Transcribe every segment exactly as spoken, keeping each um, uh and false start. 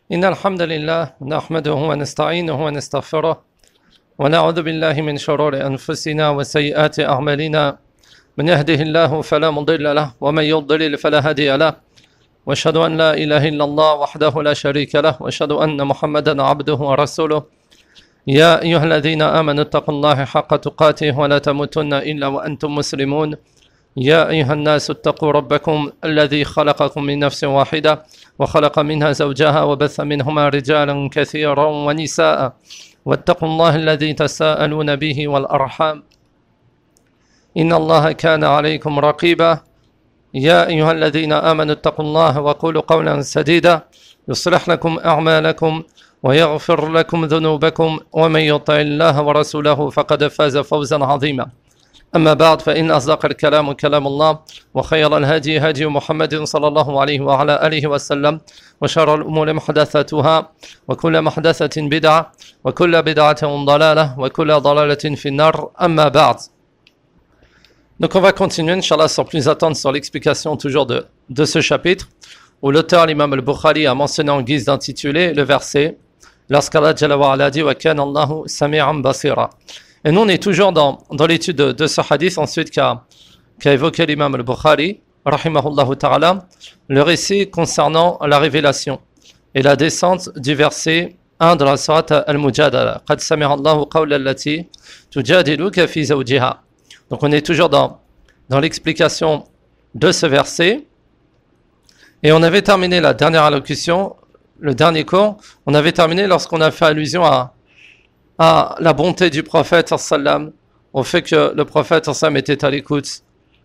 إن الحمد لله نحمده ونستعينه ونستغفره ونعوذ بالله من شرور أنفسنا وسيئات أعمالنا من يهده الله فلا مضل له ومن يضلل فلا هادي له وأشهد أن لا إله إلا الله وحده لا شريك له وأشهد أن محمدا عبده ورسوله يا أيها الذين آمنوا اتقوا الله حق تقاته ولا تموتن إلا وأنتم مسلمون يا أيها الناس اتقوا ربكم الذي خلقكم من نفس واحدة وخلق منها زوجها وبث منهما رجالا كثيرا ونساء واتقوا الله الذي تساءلون به والأرحام إن الله كان عليكم رقيبا يا أيها الذين آمنوا اتقوا الله وقولوا قولا سديدا يصلح لكم أعمالكم ويغفر لكم ذنوبكم ومن يطع الله ورسوله فقد فاز فوزا عظيما أما بعد فإن أصدق الكلام كلام الله وخير الهدي هدي محمد صلى الله عليه وعلى آله وسلم وشر الأمور محدثاتها وكل محدثة بدعة وكل بدعة ضلالة وكل ضلالة في النار أما بعد. Donc on va continuer, Inch'Allah, sans plus attendre, sur l'explication toujours de, de ce chapitre, où l'auteur, l'imam al-Bukhari, a mentionné en guise d'intitulé le verset, lorsqu'Allah Jalla wa Ala dit « Wa kana Allahu sami'an basira ». Et nous, on est toujours dans, dans l'étude de, de ce hadith, ensuite qu'a, qu'a évoqué l'imam al-Bukhari, rahimahullahu ta'ala, le récit concernant la révélation et la descente du verset un de la sourate al-Mujadala. « Qad sami'a Allahu qawla allati tujadiluka fi zawjiha ». Donc on est toujours dans, dans l'explication de ce verset. Et on avait terminé la dernière allocution, le dernier cours, on avait terminé lorsqu'on a fait allusion à, à la bonté du prophète, sallam, au fait que le prophète sallam, était à l'écoute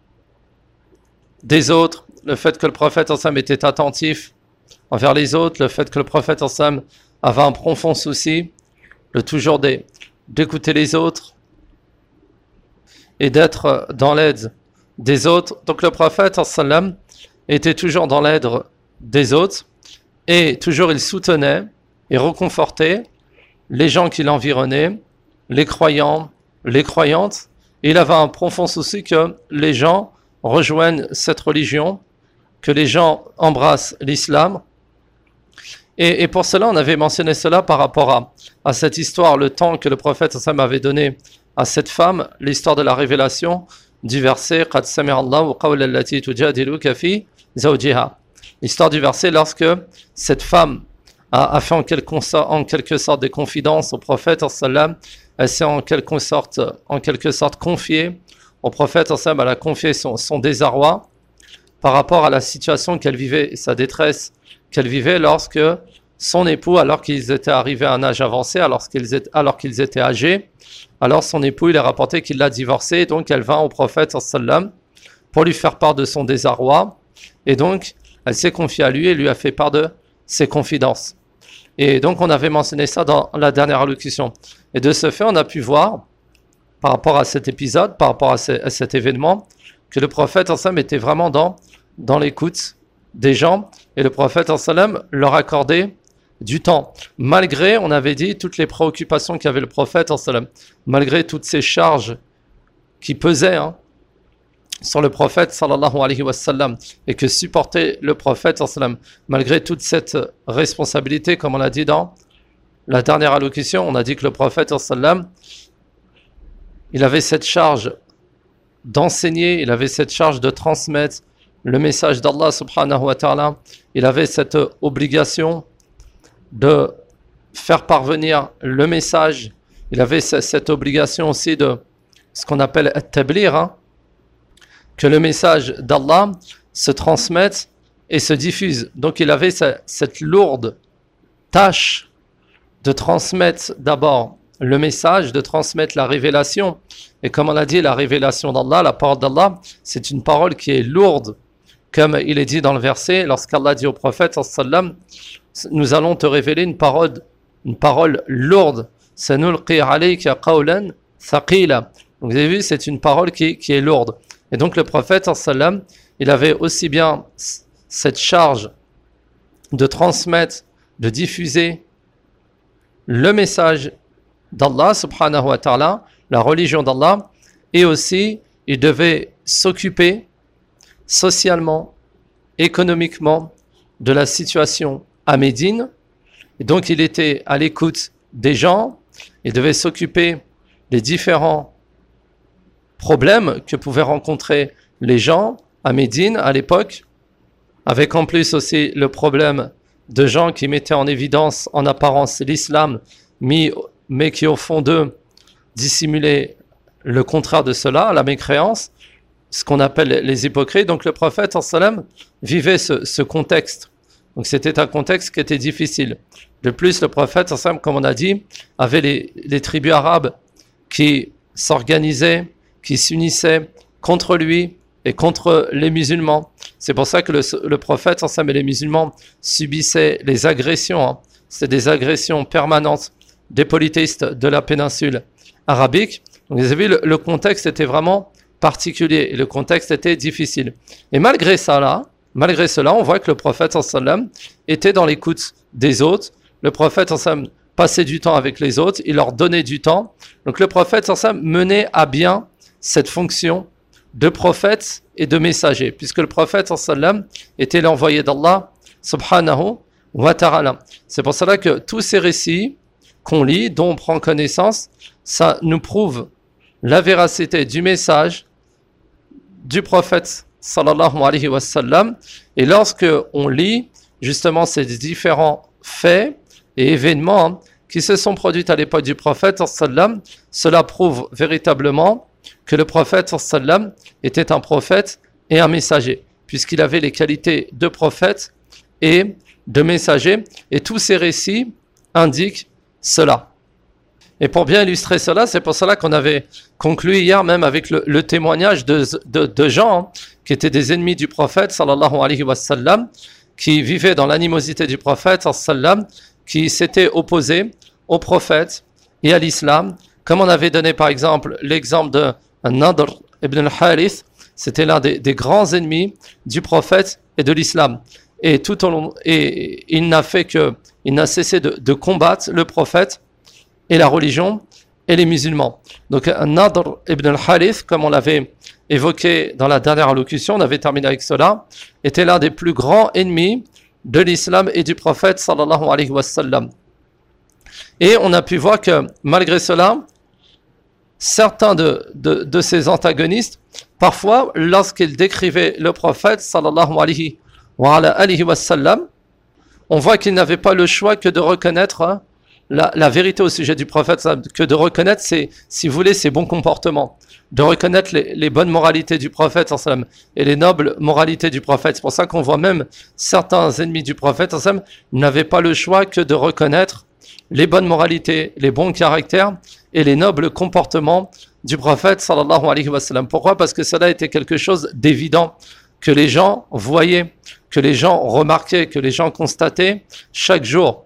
des autres, le fait que le prophète sallam, était attentif envers les autres, le fait que le prophète sallam, avait un profond souci de toujours des, d'écouter les autres et d'être dans l'aide des autres. Donc le prophète sallam, était toujours dans l'aide des autres et toujours il soutenait et reconfortait les gens qui l'environnaient, les croyants, les croyantes. Et il avait un profond souci que les gens rejoignent cette religion, que les gens embrassent l'islam. Et, et pour cela, on avait mentionné cela par rapport à, à cette histoire, le temps que le prophète sallam avait donné à cette femme, l'histoire de la révélation du verset « Qad sami'a Allahu qawla allati tujadiluka fi zawjiha ». L'histoire du verset lorsque cette femme a, a fait en quelque, en quelque sorte des confidences au prophète sallam, elle s'est en quelque sorte, en quelque sorte confiée au prophète sallam, elle a confié son, son désarroi par rapport à la situation qu'elle vivait, sa détresse qu'elle vivait lorsque son époux, alors qu'ils étaient arrivés à un âge avancé, alors qu'ils étaient, alors qu'ils étaient âgés, alors son époux, il est rapporté qu'il l'a divorcée, donc elle vint au prophète sallam pour lui faire part de son désarroi, et donc elle s'est confiée à lui et lui a fait part de ses confidences. Et donc on avait mentionné ça dans la dernière allocution. Et de ce fait, on a pu voir, par rapport à cet épisode, par rapport à, ce, à cet événement, que le prophète sallam était vraiment dans, dans l'écoute des gens, et le prophète sallam leur accordait du temps, malgré, on avait dit, toutes les préoccupations qu'avait le prophète sallam, malgré toutes ces charges qui pesaient hein, sur le prophète sallallahu alayhi wa sallam, et que supportait le prophète sallam, malgré toute cette responsabilité, comme on l'a dit dans la dernière allocution, on a dit que le prophète sallam, il avait cette charge d'enseigner, il avait cette charge de transmettre le message d'Allah subhanahu wa ta'ala, il avait cette obligation de faire parvenir le message, il avait cette obligation aussi de ce qu'on appelle at-tablir, hein, que le message d'Allah se transmette et se diffuse. Donc il avait cette lourde tâche de transmettre d'abord le message, de transmettre la révélation. Et comme on a dit, la révélation d'Allah, la parole d'Allah, c'est une parole qui est lourde. Comme il est dit dans le verset, lorsqu'Allah dit au prophète sallam, nous allons te révéler une parole, une parole lourde. Sanulqi alayka qawlan thaqila. Donc vous avez vu, c'est une parole qui, qui est lourde. Et donc le prophète sallam, il avait aussi bien cette charge de transmettre, de diffuser le message d'Allah subhanahu wa ta'ala, la religion d'Allah, et aussi il devait s'occuper socialement, économiquement de la situation à Médine, Et donc il était à l'écoute des gens, il devait s'occuper des différents problèmes que pouvaient rencontrer les gens à Médine à l'époque, avec en plus aussi le problème de gens qui mettaient en évidence en apparence l'islam, mais qui au fond d'eux dissimulaient le contraire de cela, la mécréance, ce qu'on appelle les hypocrites. Donc le prophète sallam vivait ce, ce contexte. Donc c'était un contexte qui était difficile. De plus, le prophète sallam, comme on a dit, avait les, les tribus arabes qui s'organisaient, qui s'unissaient contre lui et contre les musulmans. C'est pour ça que le, le prophète sallam et les musulmans subissaient les agressions. Hein. C'était des agressions permanentes des polythéistes de la péninsule arabique. Donc vous avez vu, le, le contexte était vraiment particulier et le contexte était difficile. Et malgré ça, là, malgré cela, on voit que le prophète sallam était dans l'écoute des autres. Le prophète sallam passait du temps avec les autres, il leur donnait du temps. Donc le prophète sallam menait à bien cette fonction de prophète et de messager, puisque le prophète sallam était l'envoyé d'Allah subhanahu wa ta'ala. C'est pour cela que tous ces récits qu'on lit, dont on prend connaissance, ça nous prouve la véracité du message du prophète sallallahu alayhi wa sallam. Et lorsque on lit justement ces différents faits et événements qui se sont produits à l'époque du prophète sallam, cela prouve véritablement que le prophète sallam était un prophète et un messager, puisqu'il avait les qualités de prophète et de messager. Et tous ces récits indiquent cela. Et pour bien illustrer cela, c'est pour cela qu'on avait conclu hier même avec le, le témoignage de, de, de gens hein, qui étaient des ennemis du prophète sallallahu alayhi wa sallam, qui vivaient dans l'animosité du prophète sallam, qui s'étaient opposés au prophète et à l'islam. Comme on avait donné par exemple l'exemple de Nadr ibn al-Harith, c'était l'un des, des grands ennemis du prophète et de l'islam. Et tout au long, et il n'a fait que, il n'a cessé de, de combattre le prophète et la religion et les musulmans. Donc Nadr ibn al-Harith, comme on l'avait évoqué dans la dernière allocution, on avait terminé avec cela, était l'un des plus grands ennemis de l'islam et du prophète sallallahu alayhi wa sallam. Et on a pu voir que malgré cela, certains de, de, de ces antagonistes, parfois, lorsqu'ils décrivaient le prophète sallallahu alayhi wa, alayhi wa sallam, on voit qu'ils n'avaient pas le choix que de reconnaître la, la vérité au sujet du prophète, que de reconnaître ses, si vous voulez, ses bons comportements, de reconnaître les, les bonnes moralités du prophète sallam et les nobles moralités du prophète. C'est pour ça qu'on voit même certains ennemis du prophète sallam n'avaient pas le choix que de reconnaître les bonnes moralités, les bons caractères et les nobles comportements du prophète sallallahu alayhi wa sallam. Pourquoi ? Parce que cela était quelque chose d'évident, que les gens voyaient, que les gens remarquaient, que les gens constataient chaque jour.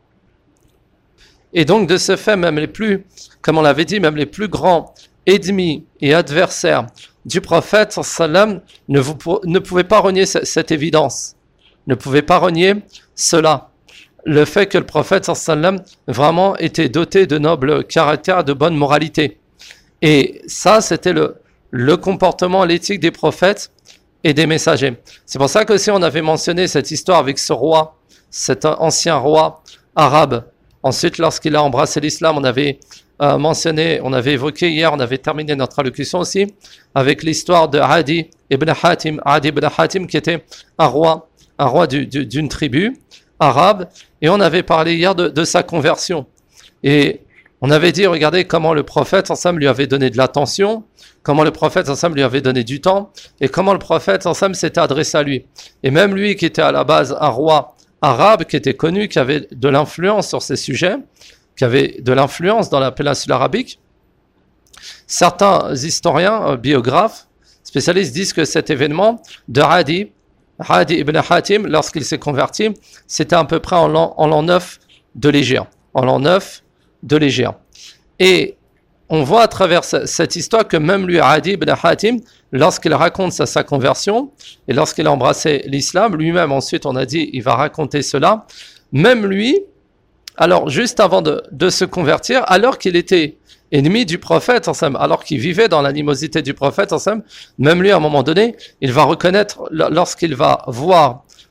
Et donc de ce fait, même les plus, comme on l'avait dit, même les plus grands ennemis et adversaires du prophète sallam ne, vous, ne pouvaient pas renier cette évidence, ne pouvaient pas renier cela. Le fait que le prophète sallam vraiment était doté de nobles caractères, de bonne moralité. Et ça, c'était le, le comportement, l'éthique des prophètes et des messagers. C'est pour ça que si on avait mentionné cette histoire avec ce roi, cet ancien roi arabe, ensuite lorsqu'il a embrassé l'islam, on avait euh, mentionné, on avait évoqué hier, on avait terminé notre allocution aussi, avec l'histoire de Adi ibn Hatim, Adi ibn Hatim qui était un roi, un roi du, du, d'une tribu arabe, et on avait parlé hier de, de sa conversion. Et on avait dit, regardez comment le prophète ensemble lui avait donné de l'attention, comment le prophète ensemble lui avait donné du temps, et comment le prophète ensemble s'était adressé à lui. Et même lui qui était à la base un roi arabe, qui était connu, qui avait de l'influence sur ces sujets, qui avait de l'influence dans la péninsule arabique, certains historiens, euh, biographes, spécialistes disent que cet événement de Adi, Adi ibn Hatim, lorsqu'il s'est converti, c'était à peu près en l'an, en l'an neuf de l'Hégire. En l'an neuf de l'Hégire. Et on voit à travers cette histoire que même lui, Adi ibn Hatim, lorsqu'il raconte sa, sa conversion, et lorsqu'il a embrassé l'islam, lui-même ensuite on a dit, il va raconter cela, même lui, alors juste avant de, de se convertir, alors qu'il était ennemi du prophète, alors qu'il vivait dans l'animosité du prophète, même lui à un moment donné, il va reconnaître, lorsqu'il va voir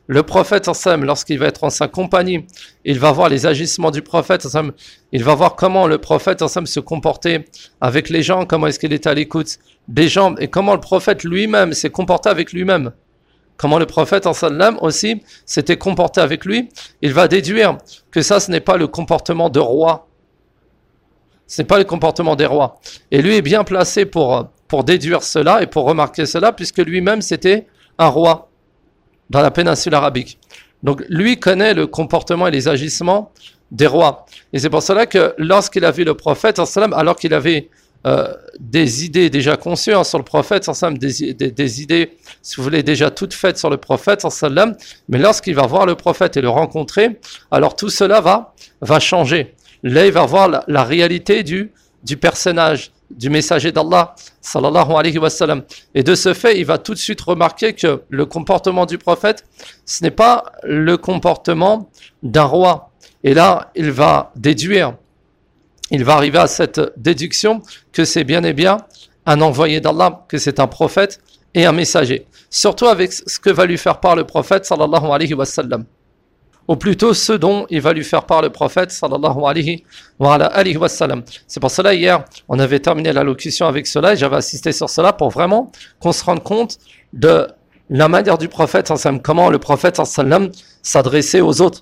le prophète sallam, lorsqu'il va être en sa compagnie, il va voir les agissements du prophète sallam, il va voir comment le prophète sallam se comportait avec les gens, comment est-ce qu'il était à l'écoute des gens, et comment le prophète lui-même s'est comporté avec lui-même. Comment le prophète sallam aussi s'était comporté avec lui, il va déduire que ça, ce n'est pas le comportement de roi. Ce n'est pas le comportement des rois. Et lui est bien placé pour, pour déduire cela et pour remarquer cela, puisque lui-même, c'était un roi dans la péninsule arabique. Donc, lui connaît le comportement et les agissements des rois. Et c'est pour cela que lorsqu'il a vu le prophète, alors qu'il avait euh, des idées déjà conçues hein, sur le prophète, des, des, des idées, si vous voulez, déjà toutes faites sur le prophète, mais lorsqu'il va voir le prophète et le rencontrer, alors tout cela va, va changer. Là, il va voir la, la réalité du, du personnage, du messager d'Allah, sallallahu alayhi wa sallam. Et de ce fait, il va tout de suite remarquer que le comportement du prophète, ce n'est pas le comportement d'un roi. Et là, il va déduire, il va arriver à cette déduction que c'est bien et bien un envoyé d'Allah, que c'est un prophète et un messager. Surtout avec ce que va lui faire part le prophète, sallallahu alayhi wa sallam. Ou plutôt ce dont il va lui faire part le prophète sallallahu alayhi wa sallam. C'est pour cela hier, on avait terminé l'allocution avec cela et j'avais assisté sur cela pour vraiment qu'on se rende compte de la manière du prophète, comment le prophète sallam s'adressait aux autres.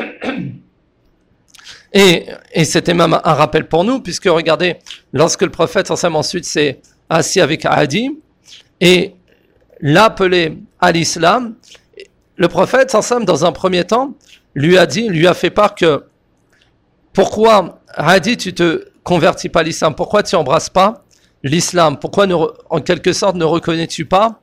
Et, et c'était même un rappel pour nous, puisque regardez, lorsque le prophète sallam ensuite s'est assis avec Adi et l'a appelé à l'islam, le prophète sallam dans un premier temps lui a dit, lui a fait part que pourquoi Adi tu te convertis pas à l'islam, pourquoi tu embrasses pas l'islam, pourquoi ne, en quelque sorte ne reconnais-tu pas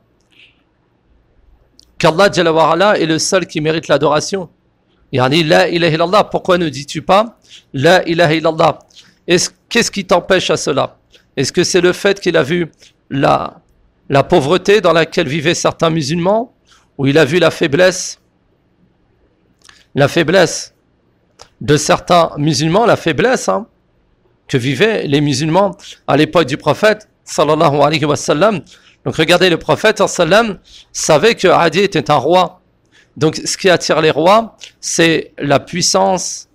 qu'Allah Jalla wa Ala est le seul qui mérite l'adoration. Yani la ilaha illallah, pourquoi ne dis-tu pas la ilaha illallah? Est-ce, qu'est-ce qui t'empêche à cela? Est-ce que c'est le fait qu'il a vu la, la pauvreté dans laquelle vivaient certains musulmans, où il a vu la faiblesse, la faiblesse de certains musulmans, la faiblesse hein, que vivaient les musulmans à l'époque du prophète, sallallahu alayhi wa sallam. Donc regardez, le prophète, sallam, savait que Adi était un roi. Donc ce qui attire les rois, c'est la puissance,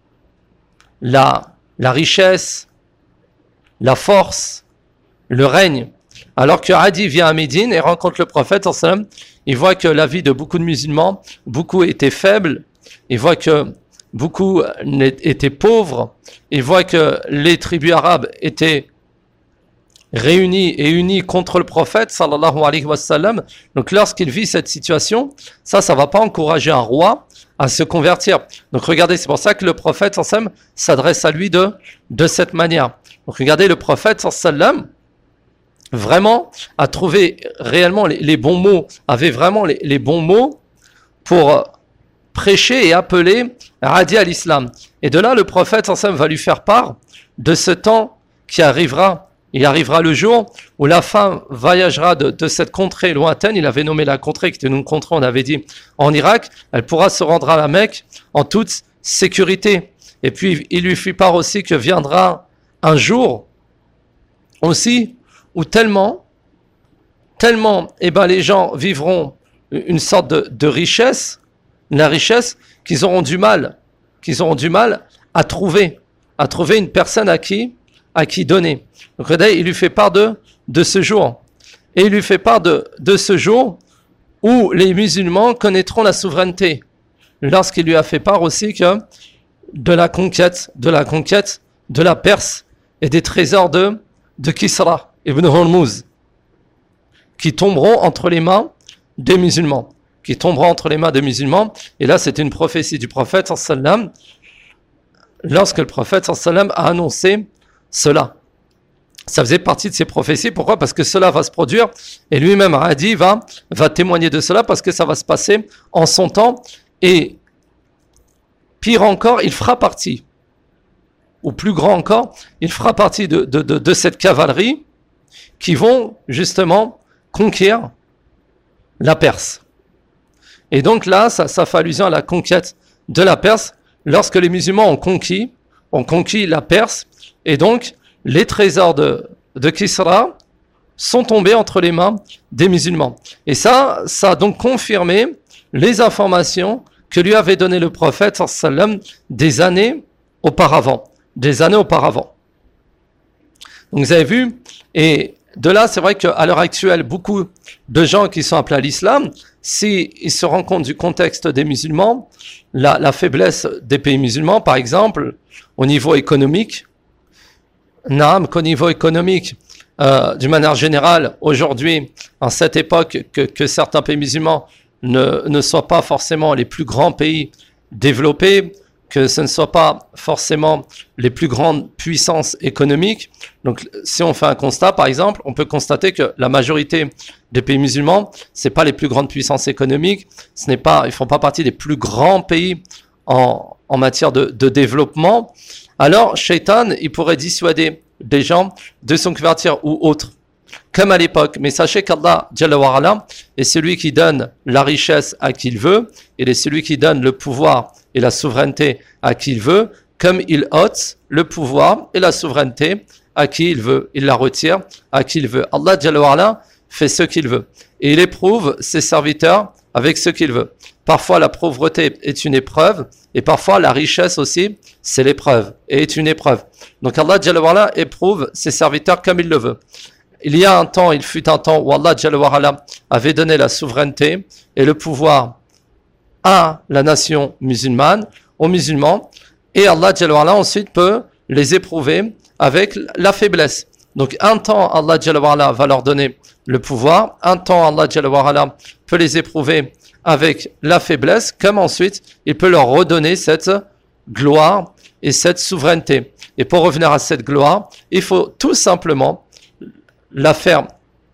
la, la richesse, la force, le règne. Alors que Adi vient à Médine et rencontre le prophète, sallam, il voit que la vie de beaucoup de musulmans, beaucoup étaient faibles, il voit que beaucoup étaient pauvres, il voit que les tribus arabes étaient réunies et unies contre le prophète, sallallahu alayhi wa sallam. Donc lorsqu'il vit cette situation, ça, ça ne va pas encourager un roi à se convertir. Donc regardez, c'est pour ça que le prophète, sallam, s'adresse à lui de, de cette manière. Donc regardez, le prophète, sallam, vraiment a trouvé réellement les, les bons mots, avait vraiment les, les bons mots pour prêcher et appeler Adi à l'islam. Et de là, le prophète sallam va lui faire part de ce temps qui arrivera. Il arrivera le jour où la femme voyagera de, de cette contrée lointaine. Il avait nommé la contrée qui était une contrée, on avait dit, en Irak. Elle pourra se rendre à la Mecque en toute sécurité. Et puis, il lui fit part aussi que viendra un jour aussi où tellement, tellement, eh ben, les gens vivront une sorte de, de richesse, la richesse qu'ils auront du mal, qu'ils auront du mal à trouver, à trouver une personne à qui, à qui donner. Donc, regardez, il lui fait part de, de ce jour. Et il lui fait part de, de ce jour où les musulmans connaîtront la souveraineté. Lorsqu'il lui a fait part aussi que de la conquête, de la conquête de la Perse et des trésors de, de Kisra ibn Hormuz, qui tomberont entre les mains des musulmans, qui tomberont entre les mains des musulmans. Et là, c'est une prophétie du prophète sallam, lorsque le prophète sallam a annoncé cela. Ça faisait partie de ses prophéties. Pourquoi? Parce que cela va se produire et lui-même, Adi, va, va témoigner de cela parce que ça va se passer en son temps. Et pire encore, il fera partie, ou plus grand encore, il fera partie de, de, de, de cette cavalerie qui vont justement conquérir la Perse. Et donc là, ça, ça fait allusion à la conquête de la Perse lorsque les musulmans ont conquis, ont conquis la Perse. Et donc, les trésors de, de Kisra sont tombés entre les mains des musulmans. Et ça, ça a donc confirmé les informations que lui avait donné le prophète sallam des années auparavant, des années auparavant. Donc vous avez vu, et de là, c'est vrai qu'à l'heure actuelle, beaucoup de gens qui sont appelés à l'islam, s'ils se rendent compte du contexte des musulmans, la, la faiblesse des pays musulmans, par exemple, au niveau économique, n'am qu'au niveau économique, euh, d'une manière générale, aujourd'hui, en cette époque, que, que certains pays musulmans ne, ne soient pas forcément les plus grands pays développés, que ce ne soit pas forcément les plus grandes puissances économiques. Donc, si on fait un constat, par exemple, on peut constater que la majorité des pays musulmans, c'est pas les plus grandes puissances économiques, ce n'est pas, ils font pas partie des plus grands pays en, en matière de, de développement. Alors, Shaitan, il pourrait dissuader des gens de se convertir ou autres, comme à l'époque. Mais sachez qu'Allah Jalla wa Ala est celui qui donne la richesse à qui il veut, il est celui qui donne le pouvoir et la souveraineté à qui il veut, comme il ôte le pouvoir et la souveraineté à qui il veut. Il la retire à qui il veut. Allah Jalla wa Ala fait ce qu'il veut. Et il éprouve ses serviteurs avec ce qu'il veut. Parfois, la pauvreté est une épreuve, et parfois, la richesse aussi, c'est l'épreuve, et est une épreuve. Donc, Allah Jalla wa Ala éprouve ses serviteurs comme il le veut. Il y a un temps, il fut un temps où Allah Jalla wa Ala avait donné la souveraineté et le pouvoir à la nation musulmane, aux musulmans, et Allah Jalla wa Ala ensuite peut les éprouver avec la faiblesse. Donc un temps Allah Jalla wa Ala va leur donner le pouvoir, un temps Allah Jalla wa Ala peut les éprouver avec la faiblesse, comme ensuite il peut leur redonner cette gloire et cette souveraineté. Et pour revenir à cette gloire, il faut tout simplement la faire.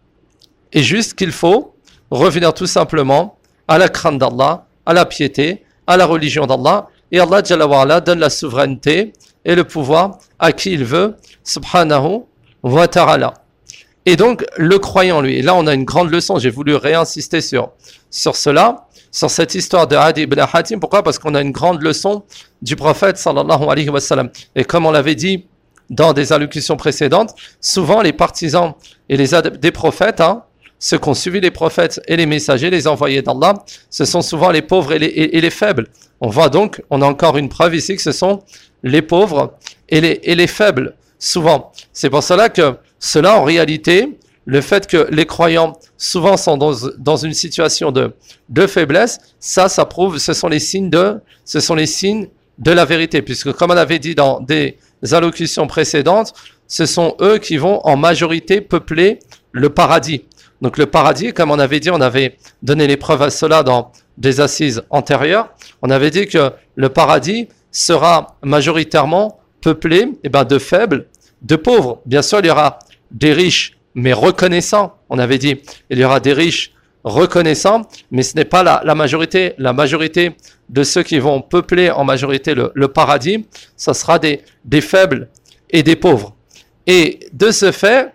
Et juste qu'il faut revenir tout simplement à la crainte d'Allah, à la piété, à la religion d'Allah, et Allah Jalla wa Ala donne la souveraineté et le pouvoir à qui il veut, subhanahu wa ta'ala. Et donc, le croyant, lui, et là on a une grande leçon, j'ai voulu réinsister sur, sur cela, sur cette histoire de Adi ibn Hatim. Pourquoi ? Parce qu'on a une grande leçon du prophète sallallahu alayhi wa sallam. Et comme on l'avait dit dans des allocutions précédentes, souvent les partisans et les adeptes des prophètes, hein, ceux qui ont suivi les prophètes et les messagers, les envoyés d'Allah, ce sont souvent les pauvres et les, et, et les faibles. On voit donc, on a encore une preuve ici que ce sont les pauvres et les, et les faibles, souvent. C'est pour cela que cela, en réalité, le fait que les croyants souvent sont dans, dans une situation de, de faiblesse, ça, ça prouve, ce sont les signes de, ce sont les signes de la vérité, puisque comme on avait dit dans des allocutions précédentes, ce sont eux qui vont en majorité peupler le paradis. Donc le paradis, comme on avait dit, on avait donné les preuves à cela dans des assises antérieures, on avait dit que le paradis sera majoritairement peuplé eh ben, de faibles, de pauvres. Bien sûr, il y aura des riches, mais reconnaissants. On avait dit, il y aura des riches reconnaissants, mais ce n'est pas la, la majorité. La majorité de ceux qui vont peupler en majorité le, le paradis, ça sera des, des faibles et des pauvres. Et de ce fait,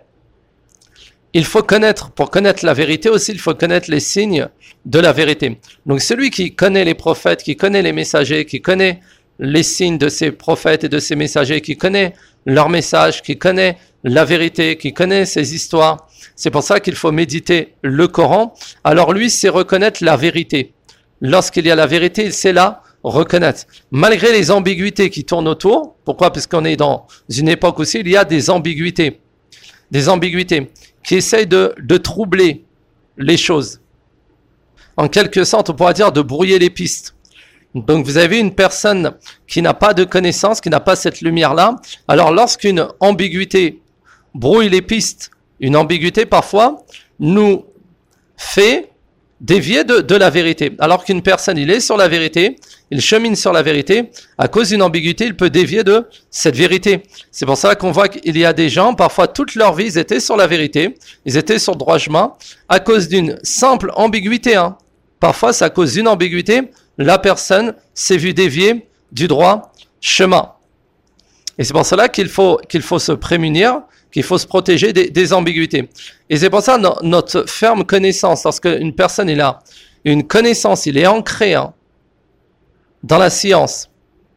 il faut connaître, pour connaître la vérité aussi, il faut connaître les signes de la vérité. Donc celui qui connaît les prophètes, qui connaît les messagers, qui connaît les signes de ces prophètes et de ces messagers, qui connaît leur message, qui connaît la vérité, qui connaît ces histoires, c'est pour ça qu'il faut méditer le Coran. Alors lui, c'est reconnaître la vérité. Lorsqu'il y a la vérité, il sait la reconnaître. Malgré les ambiguïtés qui tournent autour, pourquoi ? Parce qu'on est dans une époque aussi, il y a des ambiguïtés. Des ambiguïtés qui essayent de, de troubler les choses. En quelque sorte, on pourrait dire de brouiller les pistes. Donc vous avez une personne qui n'a pas de connaissance, qui n'a pas cette lumière-là. Alors lorsqu'une ambiguïté brouille les pistes, une ambiguïté parfois nous fait dévier de, de la vérité. Alors qu'une personne, il est sur la vérité, il chemine sur la vérité, à cause d'une ambiguïté, il peut dévier de cette vérité. C'est pour ça qu'on voit qu'il y a des gens, parfois toute leur vie, ils étaient sur la vérité, ils étaient sur le droit chemin, à cause d'une simple ambiguïté. Hein. Parfois, c'est à cause d'une ambiguïté, la personne s'est vue dévier du droit chemin. Et c'est pour cela qu'il faut, qu'il faut se prémunir, qu'il faut se protéger des, des ambiguïtés. Et c'est pour ça no, notre ferme connaissance, lorsque une personne il a une connaissance, il est ancré hein, dans la science,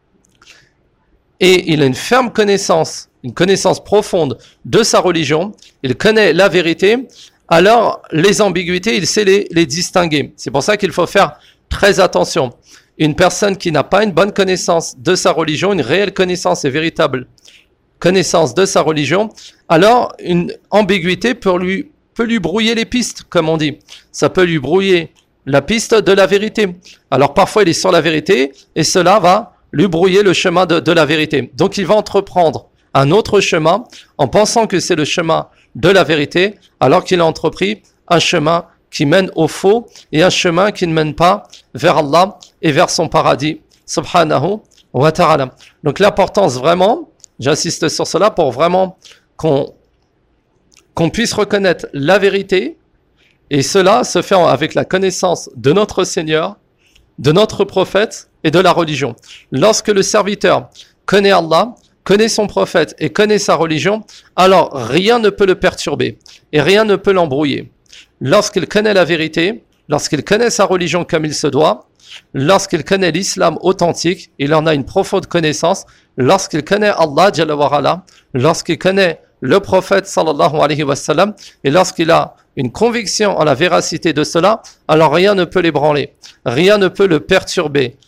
et il a une ferme connaissance, une connaissance profonde de sa religion, il connaît la vérité, alors les ambiguïtés, il sait les, les distinguer. C'est pour ça qu'il faut faire très attention. Une personne qui n'a pas une bonne connaissance de sa religion, une réelle connaissance et véritable connaissance de sa religion, alors une ambiguïté peut lui, peut lui brouiller les pistes, comme on dit. Ça peut lui brouiller la piste de la vérité. Alors parfois il est sur la vérité et cela va lui brouiller le chemin de, de la vérité. Donc il va entreprendre un autre chemin en pensant que c'est le chemin de la vérité, alors qu'il a entrepris un chemin qui mène au faux et un chemin qui ne mène pas vers Allah et vers son paradis, subhanahu wa ta'ala. Donc l'importance vraiment, j'insiste sur cela pour vraiment qu'on, qu'on puisse reconnaître la vérité, et cela se fait avec la connaissance de notre Seigneur, de notre prophète et de la religion. Lorsque le serviteur connaît Allah, connaît son prophète et connaît sa religion, alors rien ne peut le perturber et rien ne peut l'embrouiller. Lorsqu'il connaît la vérité, lorsqu'il connaît sa religion comme il se doit, lorsqu'il connaît l'islam authentique, il en a une profonde connaissance, lorsqu'il connaît Allah Jalla wa Ala, lorsqu'il connaît le prophète sallallahu alayhi wa sallam, et lorsqu'il a une conviction en la véracité de cela, alors rien ne peut l'ébranler, rien ne peut le perturber.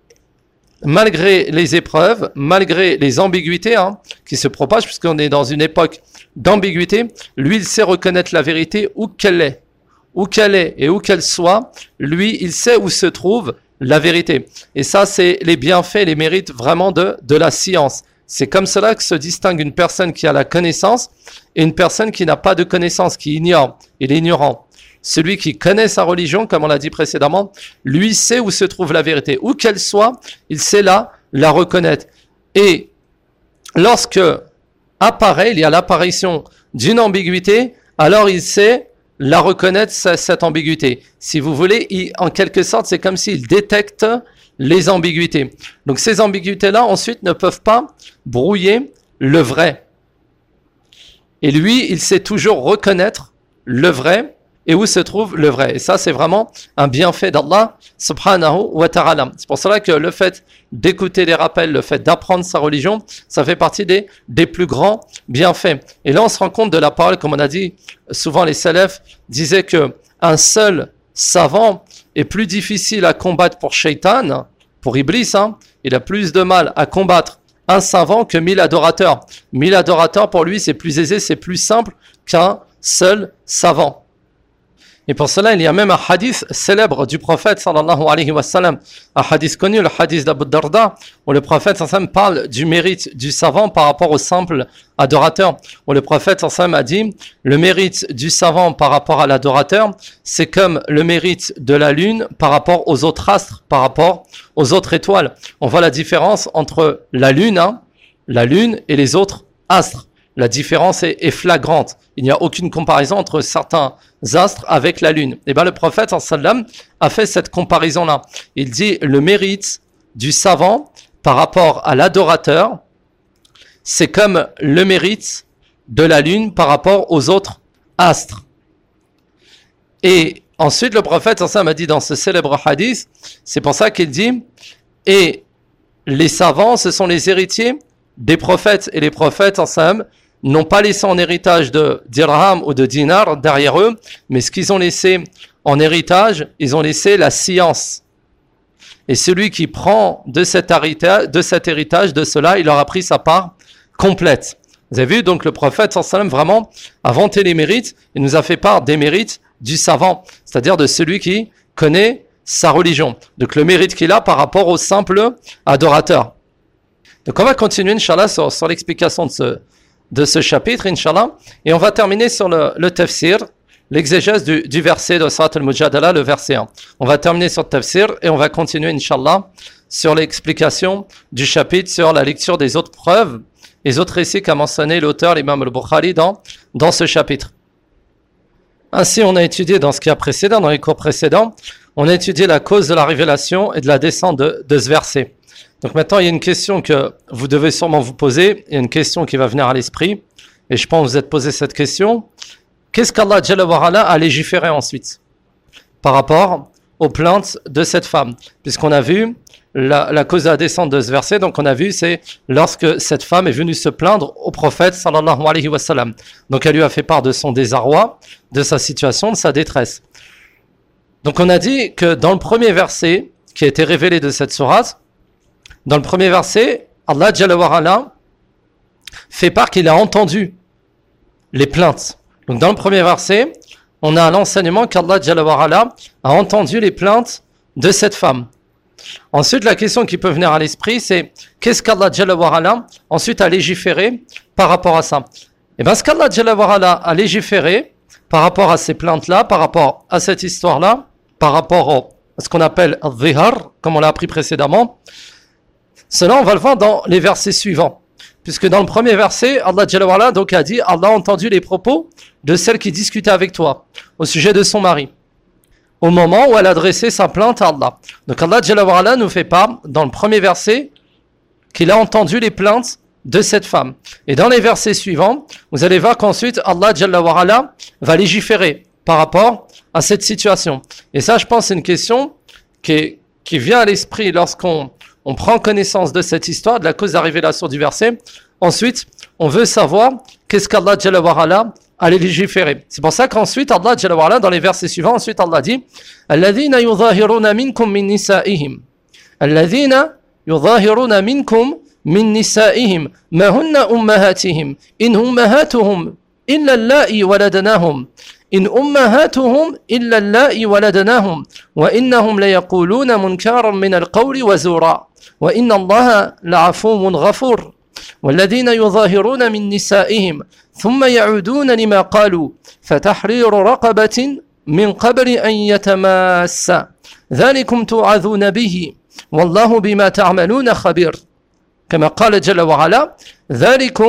Malgré les épreuves, malgré les ambiguïtés hein, qui se propagent, puisqu'on est dans une époque d'ambiguïté, lui, il sait reconnaître la vérité où qu'elle est. Où qu'elle est et où qu'elle soit, lui, il sait où se trouve la vérité. Et ça, c'est les bienfaits, les mérites vraiment de, de la science. C'est comme cela que se distingue une personne qui a la connaissance et une personne qui n'a pas de connaissance, qui ignore. Il est ignorant. Celui qui connaît sa religion, comme on l'a dit précédemment, lui sait où se trouve la vérité. Où qu'elle soit, il sait la, la reconnaître. Et lorsque apparaît, il y a l'apparition d'une ambiguïté, alors il sait la reconnaître, cette ambiguïté. Si vous voulez, il, en quelque sorte, c'est comme s'il détecte les ambiguïtés. Donc ces ambiguïtés-là, ensuite, ne peuvent pas brouiller le vrai. Et lui, il sait toujours reconnaître le vrai et où se trouve le vrai. Et ça, c'est vraiment un bienfait d'Allah subhanahu wa ta'ala. C'est pour cela que le fait d'écouter les rappels, le fait d'apprendre sa religion, ça fait partie des, des plus grands bienfaits. Et là, on se rend compte de la parole, comme on a dit, souvent les salafs disaient que un seul savant est plus difficile à combattre pour Shaitan, pour Iblis, hein. Il a plus de mal à combattre un savant que mille adorateurs. Mille adorateurs, pour lui, c'est plus aisé, c'est plus simple qu'un seul savant. Et pour cela, il y a même un hadith célèbre du prophète sallallahu alayhi wa sallam, un hadith connu, le hadith d'Abu Darda, où le prophète sallallahu alayhi wa sallam parle du mérite du savant par rapport au simple adorateur, où le prophète sallallahu alayhi wa sallam a dit, le mérite du savant par rapport à l'adorateur, c'est comme le mérite de la lune par rapport aux autres astres, par rapport aux autres étoiles. On voit la différence entre la lune, hein, la lune et les autres astres. La différence est, est flagrante. Il n'y a aucune comparaison entre certains astres avec la lune. Et bien le prophète sallam a fait cette comparaison-là. Il dit le mérite du savant par rapport à l'adorateur, c'est comme le mérite de la lune par rapport aux autres astres. Et ensuite le prophète sallam a dit dans ce célèbre hadith, c'est pour ça qu'il dit et les savants, ce sont les héritiers des prophètes, et les prophètes sallam n'ont pas laissé en héritage de dirham ou de dinar derrière eux, mais ce qu'ils ont laissé en héritage, ils ont laissé la science. Et celui qui prend de cet héritage, de cet héritage, de cela, il aura pris sa part complète. Vous avez vu, donc le prophète sallallahu alayhi wa sallam vraiment a vanté les mérites, il nous a fait part des mérites du savant, c'est-à-dire de celui qui connaît sa religion. Donc le mérite qu'il a par rapport au simple adorateur. Donc on va continuer, Inch'Allah, sur, sur l'explication de ce, de ce chapitre, Inch'Allah, et on va terminer sur le, le tafsir, l'exégèse du, du verset de Surat al-Mujadala, le verset un. On va terminer sur le tafsir et on va continuer, Inch'Allah, sur l'explication du chapitre, sur la lecture des autres preuves, les autres récits qu'a mentionné l'auteur, l'imam al-Bukhari, dans, dans ce chapitre. Ainsi, on a étudié dans ce qui a précédé, dans les cours précédents, on a étudié la cause de la révélation et de la descente de, de ce verset. Donc maintenant, il y a une question que vous devez sûrement vous poser, il y a une question qui va venir à l'esprit, et je pense que vous êtes posé cette question. Qu'est-ce qu'Allah Jalla wa Ala a légiféré ensuite par rapport aux plaintes de cette femme? Puisqu'on a vu la, la cause de la descente de ce verset, donc on a vu, c'est lorsque cette femme est venue se plaindre au prophète sallallahu alayhi wa sallam. Donc elle lui a fait part de son désarroi, de sa situation, de sa détresse. Donc on a dit que dans le premier verset qui a été révélé de cette sourate, dans le premier verset, Allah Jalla wa Ala fait part qu'il a entendu les plaintes. Donc dans le premier verset, on a l'enseignement qu'Allah Jalla wa Ala a entendu les plaintes de cette femme. Ensuite, la question qui peut venir à l'esprit, c'est qu'est-ce qu'Allah Jalla wa Ala ensuite a légiféré par rapport à ça? Et bien ce qu'Allah Jalla wa Ala a légiféré par rapport à ces plaintes-là, par rapport à cette histoire-là, par rapport au, à ce qu'on appelle al-dhihar, comme on l'a appris précédemment, cela on va le voir dans les versets suivants. Puisque dans le premier verset, Allah Jalla wa Ala donc a dit, Allah a entendu les propos de celle qui discutait avec toi au sujet de son mari, au moment où elle adressait sa plainte à Allah. Donc Allah Jalla wa Ala nous fait part, dans le premier verset, qu'il a entendu les plaintes de cette femme. Et dans les versets suivants, vous allez voir qu'ensuite Allah Jalla wa Ala va légiférer par rapport à cette situation. Et ça, je pense, c'est une question qui, est, qui vient à l'esprit lorsqu'on on prend connaissance de cette histoire, de la cause de la révélation du verset. Ensuite, on veut savoir qu'est-ce qu'Allah Jalla wa Ala a légiféré. C'est pour ça qu'ensuite, Allah Jalla wa Ala, dans les versets suivants, ensuite Allah dit « Alladhina yudhahiruna minkum min nisa'ihim. Alladhina yudhahiruna minkum min nisa'ihim. Ma hunna ummahatihim. In ummahatuhum illa allahi waladnahum. إن أمهاتهم إلا اللائي ولدناهم وإنهم ليقولون منكرا من القول وزورا وإن الله لعفو غفور والذين يظاهرون من نسائهم ثم يعودون لما قالوا فتحرير رقبة من قبل أن يتماسا ذلكم توعظون به والله بما تعملون خبير كما قال جل وعلا ذلكم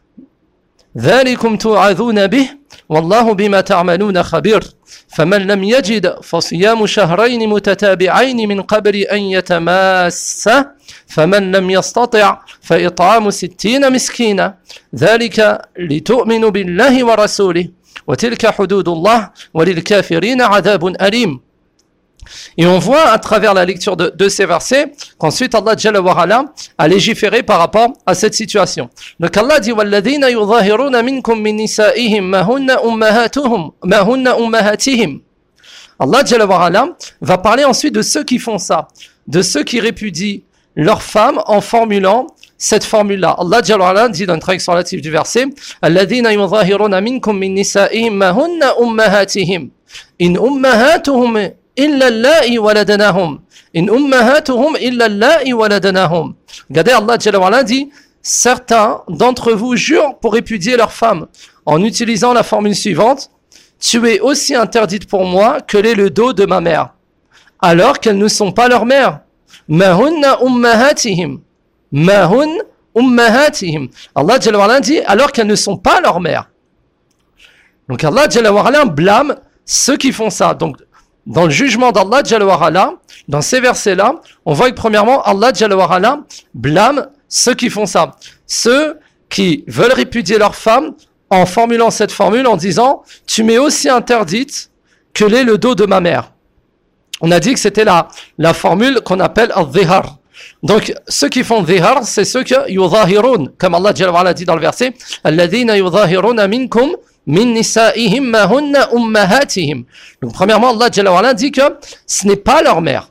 ذلكم توعظون به والله بما تعملون خبير فمن لم يجد فصيام شهرين متتابعين من قبل أن يتماسا فمن لم يستطع فإطعام ستين مسكينا ذلك لتؤمنوا بالله ورسوله وتلك حدود الله وللكافرين عذاب أليم. Et on voit à travers la lecture de, de ces versets qu'ensuite Allah Jalla wa Ala a légiféré par rapport à cette situation. Donc Allah dit وَالَّذِينَ يُظَاهِرُونَ مِنْكُمْ مِنْ نِسَائِهِمْ مَا هُنَّ أُمَّهَاتُهُمْ مَا هُنَّ أُمَّهَاتِهِمْ. Allah Jalla wa Ala va parler ensuite de ceux qui font ça, de ceux qui répudient leurs femmes en formulant cette formule-là. Allah Jalla wa Ala dit dans une traduction relative du verset الَّذِينَ يُظَاهِرُونَ مِنْكُمْ مِنْ نِسَائِهِمْ مَا هُنَّ أُمَّهَاتِهِمْ إِنْ أُمَّهَاتُهُمْ إِلَّا اللَّائِي وَلَدْنَاهُمْ إِنْ أُمَّهَاتُهُمْ إِلَّا اللَّائِي وَلَدْنَاهُمْ. Regardez, Allah Jalla wa Ala dit certains d'entre vous jurent pour répudier leurs femmes en utilisant la formule suivante: tu es aussi interdite pour moi que l'est le dos de ma mère, alors qu'elles ne sont pas leur mère. Ma hunna ummahatihim. Ma hun ummahatihim. Allah Jalla wa Ala dit alors qu'elles ne sont pas leur mère. Donc Allah Jalla wa Ala blâme ceux qui font ça. Donc dans le jugement d'Allah Jalla wa Ala, dans ces versets-là, on voit que premièrement, Allah Jalla wa Ala blâme ceux qui font ça. Ceux qui veulent répudier leur femme en formulant cette formule en disant « tu m'es aussi interdite que l'est le dos de ma mère ». On a dit que c'était la, la formule qu'on appelle al-dhihar. Donc, ceux qui font dhihar, c'est ceux qui yudhahirun, comme Allah Jalla wa Ala dit dans le verset « alladhina yudhahiruna minkum » min nisa'ihim ma hunna ummahatihim. Donc premièrement, Allah Jalla wa Ala dit que ce n'est pas leur mère.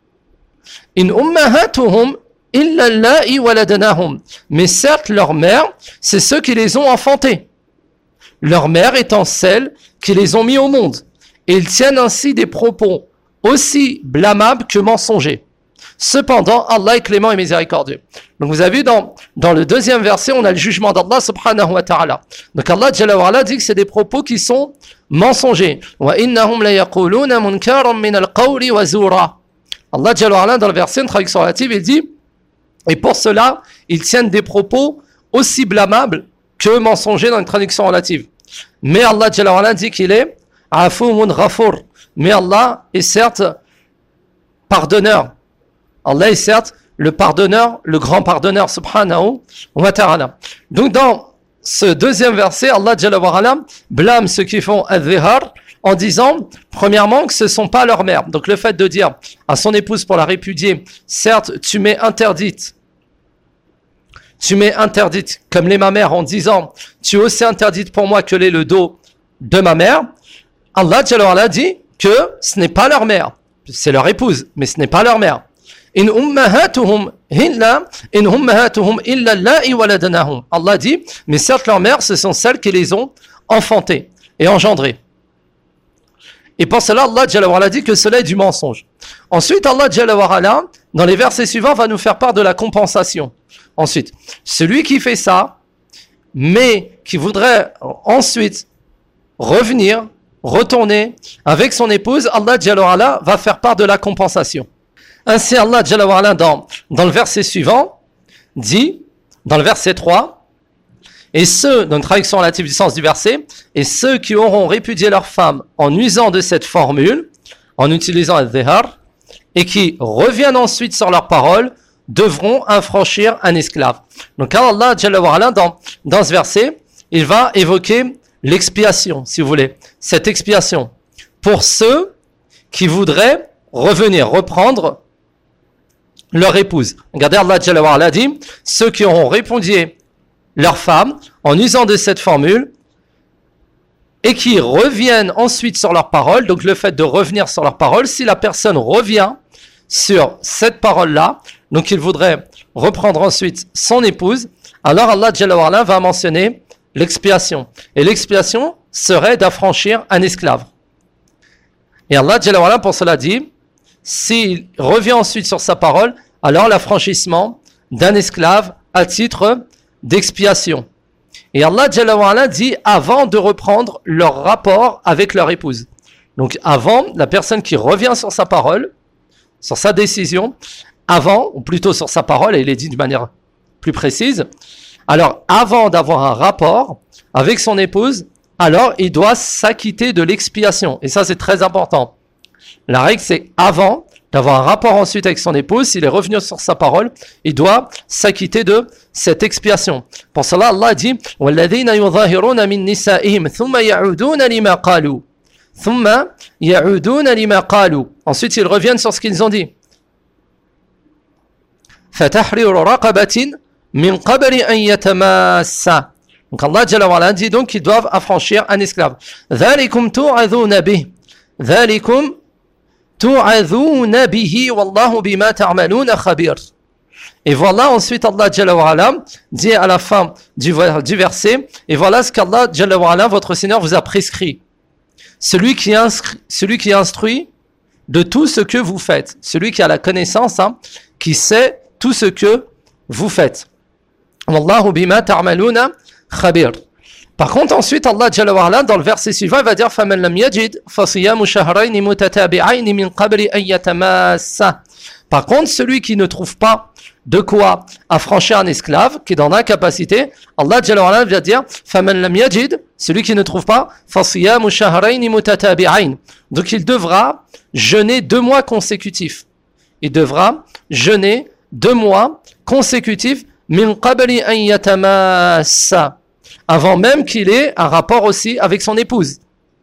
In ummahatuhum illa allahi waladnahum. Mais certes, leur mère, c'est ceux qui les ont enfantés. Leur mère étant celles qui les ont mis au monde. Et ils tiennent ainsi des propos aussi blâmables que mensongers. Cependant, Allah est clément et miséricordieux. Donc vous avez vu dans, dans le deuxième verset, on a le jugement d'Allah subhanahu wa ta'ala. Donc Allah Jalla wa Ala dit que c'est des propos qui sont mensongers. Wa innahum la yaquluna munkaran min al-qawli wa zura. Allah Jalla wa Ala dans le verset, une traduction relative, il dit et pour cela, ils tiennent des propos aussi blâmables que mensongers dans une traduction relative. Mais Allah Jalla wa Ala dit qu'il est afumun ghafur. Mais Allah est certes pardonneur. Allah est certes le pardonneur, le grand pardonneur subhanahu wa ta'ala. Donc dans ce deuxième verset, Allah Jalla wa Ala blâme ceux qui font al-dhihar en disant premièrement que ce ne sont pas leurs mères. Donc le fait de dire à son épouse pour la répudier, certes tu m'es interdite, tu m'es interdite comme l'est ma mère en disant tu es aussi interdite pour moi que l'est le dos de ma mère. Allah Jalla wa Ala dit que ce n'est pas leur mère. C'est leur épouse, mais ce n'est pas leur mère. In ummahatuhum illa in ummahatuhum illa allati waladnahum. Allah dit, mais certes leurs mères, ce sont celles qui les ont enfantées et engendrées. Et pour cela, Allah Jalla wa Ala dit que cela est du mensonge. Ensuite, Allah Jalla wa Ala, dans les versets suivants, va nous faire part de la compensation. Ensuite, celui qui fait ça, mais qui voudrait ensuite revenir, retourner avec son épouse, Allah Jalla wa Ala va faire part de la compensation. Ainsi, Allah Jalla wa Ala, dans, dans le verset suivant, dit, dans le verset trois, et ceux, dans une traduction relative du sens du verset, et ceux qui auront répudié leur femme en usant de cette formule, en utilisant al-dhihar, et qui reviennent ensuite sur leurs paroles, devront affranchir un esclave. Donc Allah Jalla wa Ala, dans, dans ce verset, il va évoquer l'expiation, si vous voulez, cette expiation, pour ceux qui voudraient revenir, reprendre leur épouse. Regardez, Allah Jalla wa Ala dit, ceux qui auront répudié leur femme en usant de cette formule et qui reviennent ensuite sur leurs paroles. Donc le fait de revenir sur leurs paroles, si la personne revient sur cette parole-là, donc il voudrait reprendre ensuite son épouse, alors Allah Jalla wa Ala va mentionner l'expiation. Et l'expiation serait d'affranchir un esclave. Et Allah Jalla wa Ala pour cela dit, s'il revient ensuite sur sa parole, alors l'affranchissement d'un esclave à titre d'expiation. Et Allah Jalla wa Ala dit avant de reprendre leur rapport avec leur épouse. Donc avant, la personne qui revient sur sa parole, sur sa décision, avant, ou plutôt sur sa parole, et il est dit de manière plus précise, alors avant d'avoir un rapport avec son épouse, alors il doit s'acquitter de l'expiation. Et ça c'est très important. La règle c'est avant d'avoir un rapport ensuite avec son épouse, s'il est revenu sur sa parole, il doit s'acquitter de cette expiation. Pour cela, Allah dit وَالَّذِينَ يُظَاهِرُونَ مِن نِسَائِهِمْ ثُمَّ يَعُودُونَ لِمَا قَالُوا ثُمَّ يَعُودُونَ لِمَا قَالُوا. Ensuite, ils reviennent sur ce qu'ils ont dit. فَتَحْرِيرُ رَقَبَةٍ مِن قَبْلِ أَن يَتَمَاسَّا. Donc Allah Jalla wa Ala dit donc qu'ils doivent affranchir un esclave. ذَلِكُمْ تُوعَظُونَ بِهِ ذَلِكُمْ تُوعَظُونَ بِهِ وَاللَّهُ بِمَا تَعْمَلُونَ خَبِيرٌ. Et voilà ensuite Allah Jalla wa Ala dit à la fin du, du verset, et voilà ce qu'Allah Jalla wa Ala, votre Seigneur, vous a prescrit. Celui qui, inscrit, celui qui instruit de tout ce que vous faites. Celui qui a la connaissance, hein, qui sait tout ce que vous faites. Wallahu bima ta'maluna khabir. Par contre, ensuite, Allah Jalla wa Ala, dans le verset suivant, il va dire فَمَنْ لَمْ يَجِدْ فَصِيَامُ شَهْرَيْنِ مُتَتَابِعَيْنِ مِنْ قَبْلِ أَنْ يَتَمَاسَّا. Par contre, celui qui ne trouve pas de quoi affranchir un esclave, qui est dans l'incapacité, Allah Jalla wa Ala va dire فَمَنْ لَمْ يَجِدْ, celui qui ne trouve pas فَصِيَامُ شَهْرَيْنِ مُتَتَابِعَيْنِ. Donc il devra jeûner deux mois consécutifs. Il devra jeûner deux mois consécutifs مِنْ قَبْلِ أَنْ يَتَمَاسَّا, avant même qu'il ait un rapport aussi avec son épouse.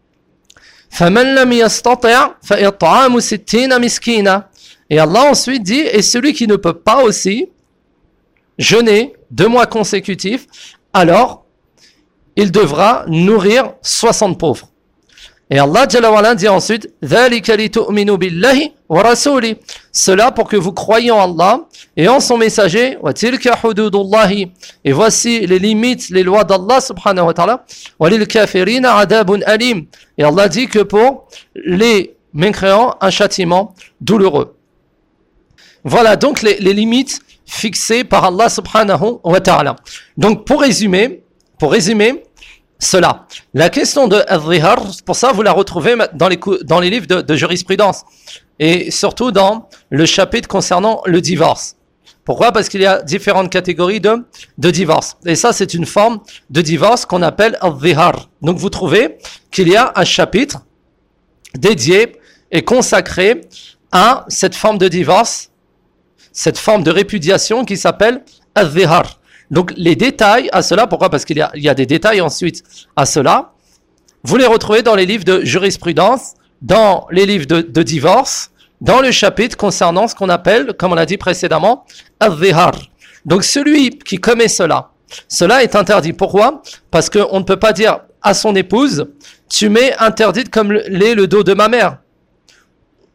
فَمَنْ لَمْ يَسْتَطِعْ فَإِطْعَامُ سِتِّينَ مِسْكِينًا. Et Allah ensuite dit, et celui qui ne peut pas aussi jeûner deux mois consécutifs, alors il devra nourrir soixante pauvres. Et Allah Jalla wa Ala dit ensuite ذَلِكَ لِتُؤْمِنُوا بِاللَّهِ وَرَسُولِهِ. Cela pour que vous croyiez en Allah et en son messager. وَتِلْكَ حُدُودُ اللَّهِ. Et voici les limites, les lois d'Allah subhanahu wa ta'ala. وَلِلْكَافِرِينَ عَذَابٌ أَلِيمٌ. Et Allah dit que pour les mécréants, un châtiment douloureux. Voilà donc les, les limites fixées par Allah subhanahu wa ta'ala. Donc pour résumer, pour résumer cela, la question de al-dhihar, pour ça vous la retrouvez dans les, dans les livres de, de jurisprudence et surtout dans le chapitre concernant le divorce. Pourquoi? Parce qu'il y a différentes catégories de, de divorce. Et ça c'est une forme de divorce qu'on appelle al-dhihar. Donc vous trouvez qu'il y a un chapitre dédié et consacré à cette forme de divorce, cette forme de répudiation qui s'appelle al-dhihar. Donc les détails à cela, pourquoi? Parce qu'il y a, il y a des détails ensuite à cela. Vous les retrouvez dans les livres de jurisprudence, dans les livres de, de divorce, dans le chapitre concernant ce qu'on appelle, comme on l'a dit précédemment, al-dhihar. Donc celui qui commet cela, cela est interdit. Pourquoi? Parce qu'on ne peut pas dire à son épouse, tu m'es interdite comme l'est le dos de ma mère.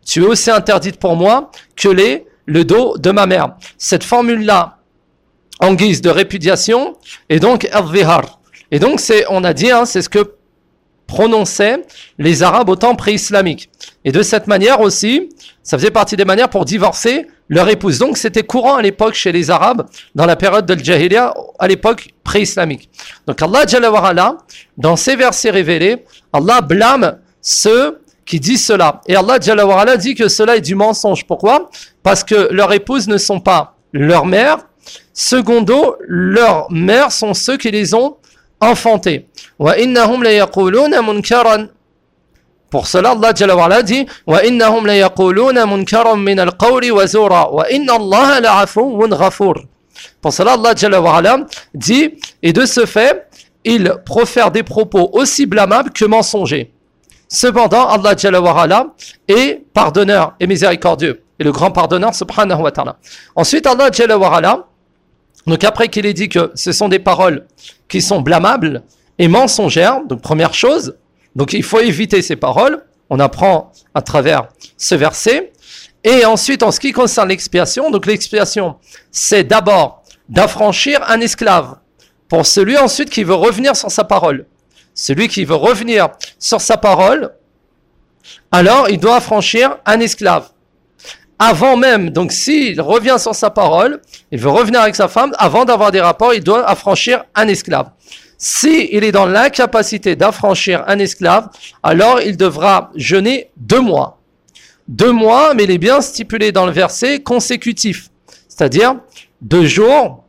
tu es aussi interdite pour moi que les, le dos de ma mère. Cette formule-là, en guise de répudiation, et donc al-zihar. Et donc, c'est, on a dit, hein, c'est ce que prononçaient les Arabes au temps pré-islamique. Et de cette manière aussi, ça faisait partie des manières pour divorcer leur épouse. Donc, c'était courant à l'époque chez les Arabes, dans la période de l'Jahiliya, à l'époque pré-islamique. Donc, Allah Jalla wa Ala, dans ces versets révélés, Allah blâme ceux qui disent cela. Et Allah Jalla wa Ala dit que cela est du mensonge. Pourquoi ? Parce que leurs épouses ne sont pas leurs mères. Secondo, leurs mères sont ceux qui les ont enfantés. Wa innahum la yaquluna munkaran. Pour cela, Allah Jalla wa Ala dit wa innahum la yaquluna munkaran min al-qawli wa zura wa inna Allah la afuwwun ghafur. Pour cela, Allah Jalla wa Ala dit, et de ce fait, il profère des propos aussi blâmables que mensongers. Cependant, Allah Jalla wa Ala est pardonneur et miséricordieux, et le grand pardonneur subhanahu wa ta'ala. Ensuite, Allah Jalla wa Ala, donc après qu'il ait dit que ce sont des paroles qui sont blâmables et mensongères, donc première chose, donc il faut éviter ces paroles, on apprend à travers ce verset. Et ensuite, en ce qui concerne l'expiation, donc l'expiation, c'est d'abord d'affranchir un esclave pour celui ensuite qui veut revenir sur sa parole. Celui qui veut revenir sur sa parole, alors il doit affranchir un esclave. Avant même, donc s'il revient sur sa parole, il veut revenir avec sa femme, avant d'avoir des rapports, il doit affranchir un esclave. S'il est dans l'incapacité d'affranchir un esclave, alors il devra jeûner deux mois. Deux mois, mais il est bien stipulé dans le verset consécutif, c'est-à-dire deux jours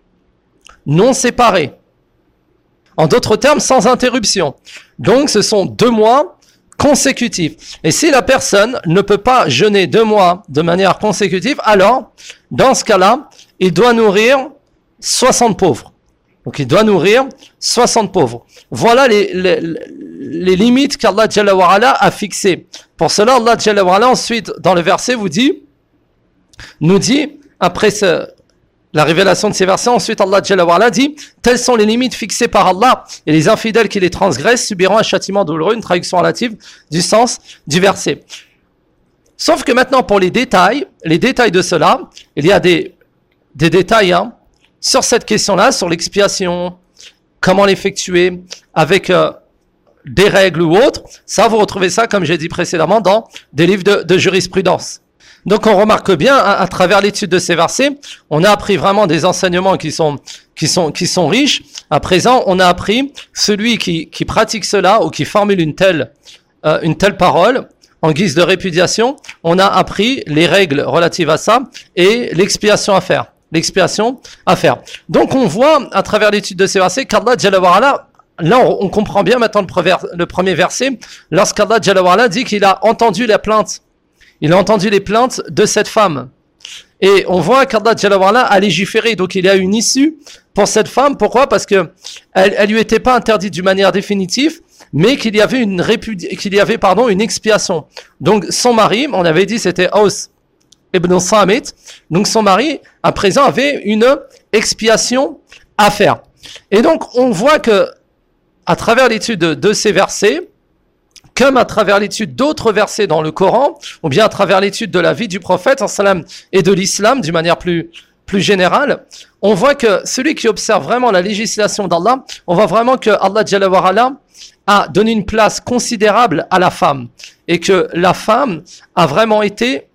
non séparés. En d'autres termes, sans interruption. Donc, ce sont deux mois consécutifs. Et si la personne ne peut pas jeûner deux mois de manière consécutive, alors, dans ce cas-là, il doit nourrir soixante pauvres. Donc, il doit nourrir soixante pauvres. Voilà les, les, les limites qu'Allah Jalla wa Ala a fixées. Pour cela, Allah Jalla wa Ala, ensuite, dans le verset, vous dit, nous dit, après ce, la révélation de ces versets, ensuite Allah Jalla wa Ala dit, telles sont les limites fixées par Allah, et les infidèles qui les transgressent subiront un châtiment douloureux, une traduction relative du sens du verset. Sauf que maintenant, pour les détails, les détails de cela, il y a des, des détails, hein, sur cette question-là, sur l'expiation, comment l'effectuer, avec euh, des règles ou autres. Ça, vous retrouvez ça, comme j'ai dit précédemment, dans des livres de, de jurisprudence. Donc, on remarque bien, à, à travers l'étude de ces versets, on a appris vraiment des enseignements qui sont, qui sont, qui sont riches. À présent, on a appris celui qui, qui pratique cela ou qui formule une telle, euh, une telle parole en guise de répudiation. On a appris les règles relatives à ça et l'expiation à faire. L'expiation à faire. Donc, on voit à travers l'étude de ces versets qu'Allah Jalla wa Ala, là, on, on comprend bien maintenant le, préver, le premier verset, lorsqu'Allah Jalla wa Ala dit qu'il a entendu la plainte. Il a entendu les plaintes de cette femme. Et on voit qu'Allah Jalla wa Ala a légiféré. Donc, il y a une issue pour cette femme. Pourquoi ? Parce que elle, elle lui était pas interdite d'une manière définitive, mais qu'il y avait une répudi- qu'il y avait, pardon, une expiation. Donc, son mari, on avait dit, c'était Aus ibn Samit. Donc, son mari, à présent, avait une expiation à faire. Et donc, on voit que, à travers l'étude de, de ces versets, comme à travers l'étude d'autres versets dans le Coran, ou bien à travers l'étude de la vie du prophète, et de l'islam, d'une manière plus, plus générale, on voit que celui qui observe vraiment la législation d'Allah, on voit vraiment que Allah Jalla wa Ala a donné une place considérable à la femme, et que la femme a vraiment été,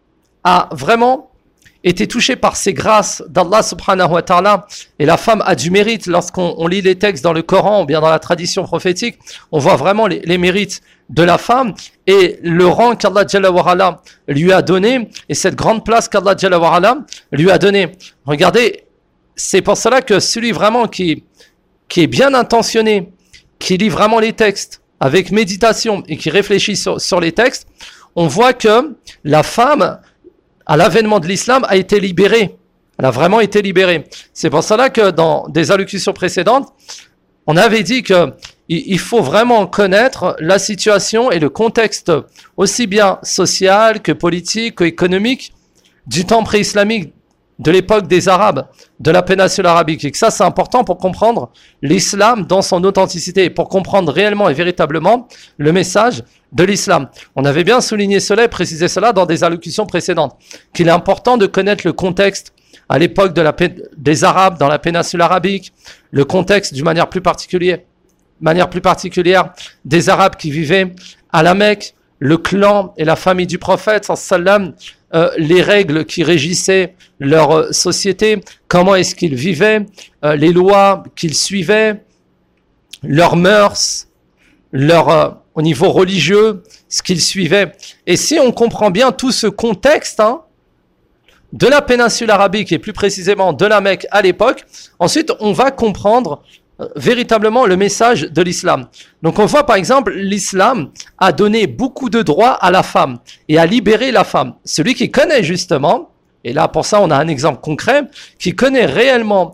a vraiment été touchée par ces grâces d'Allah subhanahu wa ta'ala, et la femme a du mérite. Lorsqu'on on lit les textes dans le Coran ou bien dans la tradition prophétique, on voit vraiment les, les mérites de la femme et le rang qu'Allah Jalla wa Ala lui a donné et cette grande place qu'Allah Jalla wa Ala lui a donné. Regardez, c'est pour cela que celui vraiment qui, qui est bien intentionné, qui lit vraiment les textes avec méditation et qui réfléchit sur, sur les textes, on voit que la femme, à l'avènement de l'islam, a été libérée. Elle a vraiment été libérée. C'est pour cela que dans des allocutions précédentes, on avait dit que il faut vraiment connaître la situation et le contexte aussi bien social que politique, que économique du temps pré-islamique, de l'époque des Arabes, de la péninsule arabique. Et que ça, c'est important pour comprendre l'islam dans son authenticité et pour comprendre réellement et véritablement le message de l'islam. On avait bien souligné cela et précisé cela dans des allocutions précédentes, qu'il est important de connaître le contexte à l'époque de la, des Arabes dans la péninsule arabique, le contexte d'une manière plus particulière, manière plus particulière des Arabes qui vivaient à la Mecque, le clan et la famille du prophète, sallam, euh, les règles qui régissaient leur euh, société, comment est-ce qu'ils vivaient, euh, les lois qu'ils suivaient, leurs mœurs, leur, euh, au niveau religieux, ce qu'ils suivaient. Et si on comprend bien tout ce contexte, hein, de la péninsule arabique et plus précisément de la Mecque à l'époque, ensuite on va comprendre euh, véritablement le message de l'islam. Donc on voit par exemple, l'islam a donné beaucoup de droits à la femme et a libéré la femme. Celui qui connaît justement, et là pour ça on a un exemple concret, qui connaît réellement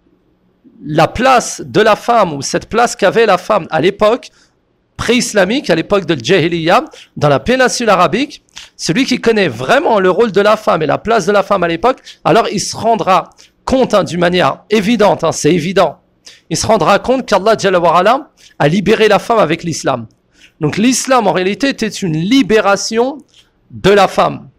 la place de la femme ou cette place qu'avait la femme à l'époque pré-islamique, à l'époque de Jahiliya, dans la péninsule arabique, celui qui connaît vraiment le rôle de la femme et la place de la femme à l'époque, alors il se rendra compte hein, d'une manière évidente, hein, c'est évident, il se rendra compte qu'Allah Jalla wa Ala a libéré la femme avec l'islam. Donc l'islam en réalité était une libération de la femme.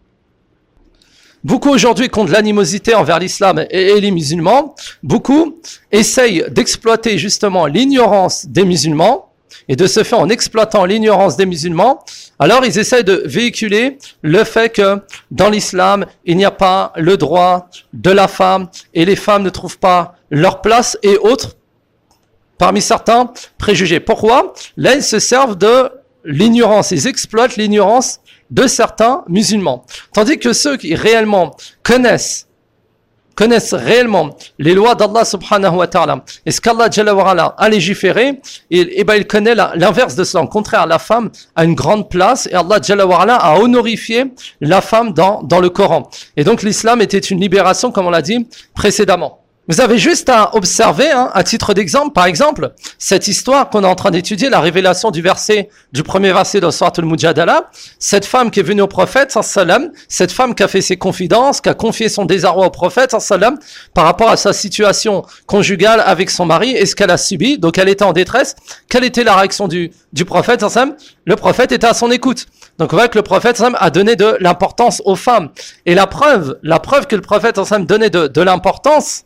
Beaucoup aujourd'hui qui ont de l'animosité envers l'islam et, et les musulmans, beaucoup essayent d'exploiter justement l'ignorance des musulmans, et de ce fait, en exploitant l'ignorance des musulmans, alors ils essayent de véhiculer le fait que dans l'islam, il n'y a pas le droit de la femme et les femmes ne trouvent pas leur place et autres, parmi certains préjugés. Pourquoi ? Là, ils se servent de l'ignorance, ils exploitent l'ignorance de certains musulmans. Tandis que ceux qui réellement connaissent connaissent réellement les lois d'Allah subhanahu wa ta'ala et ce qu'Allah Jalla wa Ala a légiféré, et, et ben il connaît la, l'inverse de cela. Au contraire, la femme a une grande place et Allah Jalla wa Ala a honorifié la femme dans, dans le Coran. Et donc l'islam était une libération, comme on l'a dit précédemment. Vous avez juste à observer, hein, à titre d'exemple, par exemple, cette histoire qu'on est en train d'étudier, la révélation du verset, du premier verset de Surat al-Mujadala, cette femme qui est venue au prophète, sallam, cette femme qui a fait ses confidences, qui a confié son désarroi au prophète, sallam, par rapport à sa situation conjugale avec son mari et ce qu'elle a subi. Donc elle était en détresse. Quelle était la réaction du, du prophète, sallam ? Le prophète était à son écoute. Donc on voit que le prophète sallam, a donné de l'importance aux femmes. Et la preuve, la preuve que le prophète sallam, donnait de, de l'importance,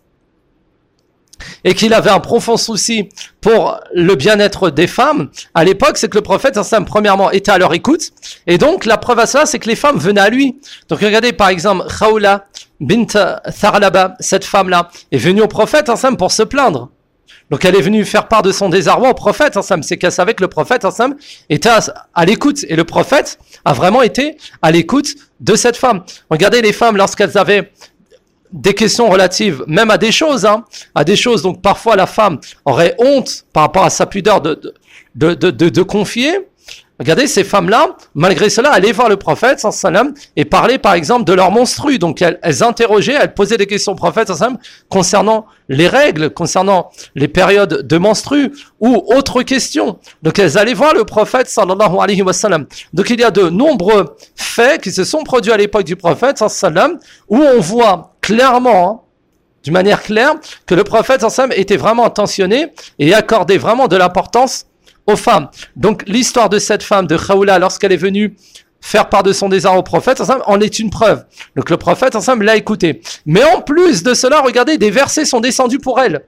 et qu'il avait un profond souci pour le bien-être des femmes, à l'époque, c'est que le prophète, premièrement, était à leur écoute, et donc la preuve à cela, c'est que les femmes venaient à lui. Donc regardez, par exemple, Khawla bint Tharlaba, cette femme-là, est venue au prophète pour se plaindre. Donc elle est venue faire part de son désarroi au prophète, c'est qu'elle savait que le prophète était à, à l'écoute, et le prophète a vraiment été à l'écoute de cette femme. Regardez les femmes, lorsqu'elles avaient des questions relatives même à des choses, hein, à des choses, donc parfois la femme aurait honte par rapport à sa pudeur de, de, de, de, de confier. Regardez ces femmes-là, malgré cela, allaient voir le prophète sallam et parlaient par exemple de leur menstru. Donc elles, elles interrogeaient, elles posaient des questions au prophète sallam concernant les règles, concernant les périodes de menstru ou autres questions. Donc elles allaient voir le prophète sallallahu alayhi wa sallam. Donc il y a de nombreux faits qui se sont produits à l'époque du prophète sallam où on voit clairement, hein, d'une manière claire, que le prophète sallam était vraiment attentionné et accordait vraiment de l'importance aux femmes. Donc l'histoire de cette femme de Khawla lorsqu'elle est venue faire part de son désarroi au prophète en est une preuve. Donc le prophète l'a écouté. Mais en plus de cela, regardez, des versets sont descendus pour elle.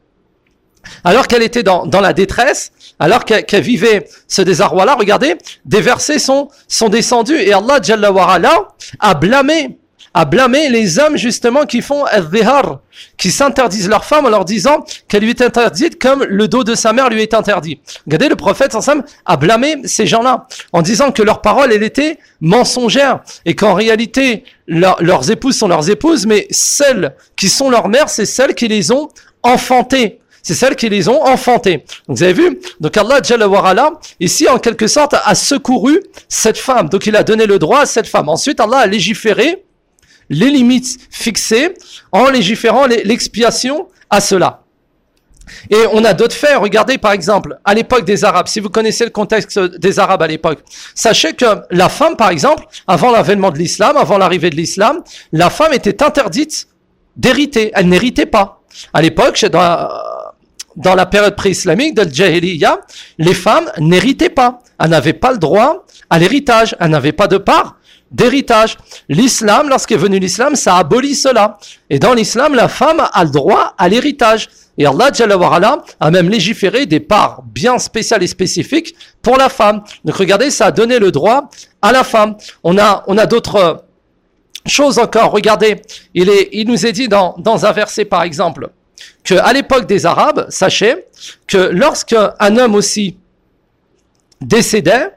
Alors qu'elle était dans, dans la détresse, alors qu'elle, qu'elle vivait ce désarroi-là, regardez, des versets sont, sont descendus et Allah Jalla wa Ala a blâmé à blâmer les hommes justement qui font al-dhihar, qui s'interdisent leur femme en leur disant qu'elle lui est interdite comme le dos de sa mère lui est interdit. Regardez, le prophète ensemble a blâmé ces gens-là en disant que leur parole elle était mensongère et qu'en réalité leur, leurs épouses sont leurs épouses, mais celles qui sont leurs mères, c'est celles qui les ont enfantées. C'est celles qui les ont enfantées. Donc vous avez vu, donc Allah Jalla wa Ala, ici en quelque sorte a secouru cette femme. Donc il a donné le droit à cette femme. Ensuite Allah a légiféré les limites fixées en légiférant l'expiation à cela. Et on a d'autres faits. Regardez par exemple, à l'époque des Arabes, si vous connaissez le contexte des Arabes à l'époque, sachez que la femme par exemple, avant l'avènement de l'islam, avant l'arrivée de l'islam, la femme était interdite d'hériter. Elle n'héritait pas. À l'époque, dans la, dans la période pré-islamique de Jahiliya, les femmes n'héritaient pas. Elles n'avaient pas le droit à l'héritage. Elle n'avait pas de part d'héritage. L'islam, lorsqu'est venu l'islam, ça abolit cela. Et dans l'islam, la femme a le droit à l'héritage. Et Allah Jalla wa Ala a même légiféré des parts bien spéciales et spécifiques pour la femme. Donc regardez, ça a donné le droit à la femme. On a, on a d'autres choses encore. Regardez, il, est, il nous est dit dans, dans un verset par exemple, qu'à l'époque des Arabes, sachez que lorsqu'un homme aussi décédait,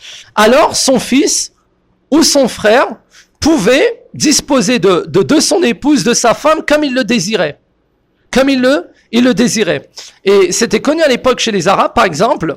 alors son fils ou son frère pouvait disposer de, de, de son épouse, de sa femme, comme il le désirait. Comme il le, il le désirait. Et c'était connu à l'époque chez les Arabes, par exemple,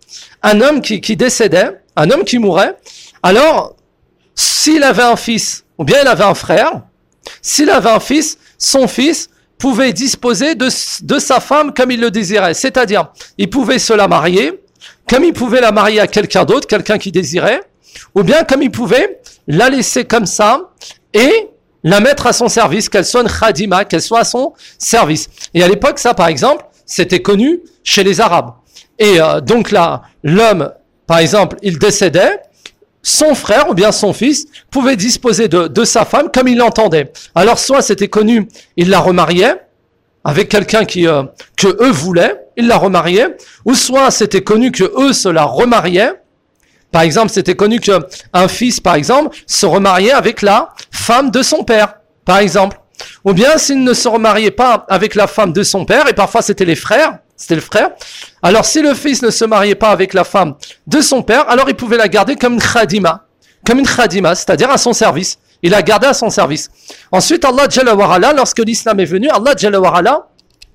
un homme qui, qui décédait, un homme qui mourait, alors, s'il avait un fils, ou bien il avait un frère, s'il avait un fils, son fils pouvait disposer de, de sa femme comme il le désirait. C'est-à-dire, il pouvait se la marier, comme il pouvait la marier à quelqu'un d'autre, quelqu'un qui désirait, ou bien comme il pouvait la laisser comme ça et la mettre à son service, qu'elle soit une khadima, qu'elle soit à son service. Et à l'époque, ça, par exemple, c'était connu chez les Arabes. Et euh, donc là, l'homme, par exemple, il décédait, son frère ou bien son fils pouvait disposer de, de sa femme comme il l'entendait. Alors soit c'était connu, il la remariait avec quelqu'un qui euh, que eux voulaient, il la remariait, ou soit c'était connu que eux se la remariaient. Par exemple, c'était connu que un fils, par exemple, se remariait avec la femme de son père, par exemple. Ou bien s'il ne se remariait pas avec la femme de son père, et parfois c'était les frères, c'était le frère. Alors si le fils ne se mariait pas avec la femme de son père, alors il pouvait la garder comme une khadima, comme une khadima, c'est-à-dire à son service. Il la gardait à son service. Ensuite, Allah Jalla wa Ala, lorsque l'islam est venu, Allah Jalla wa Ala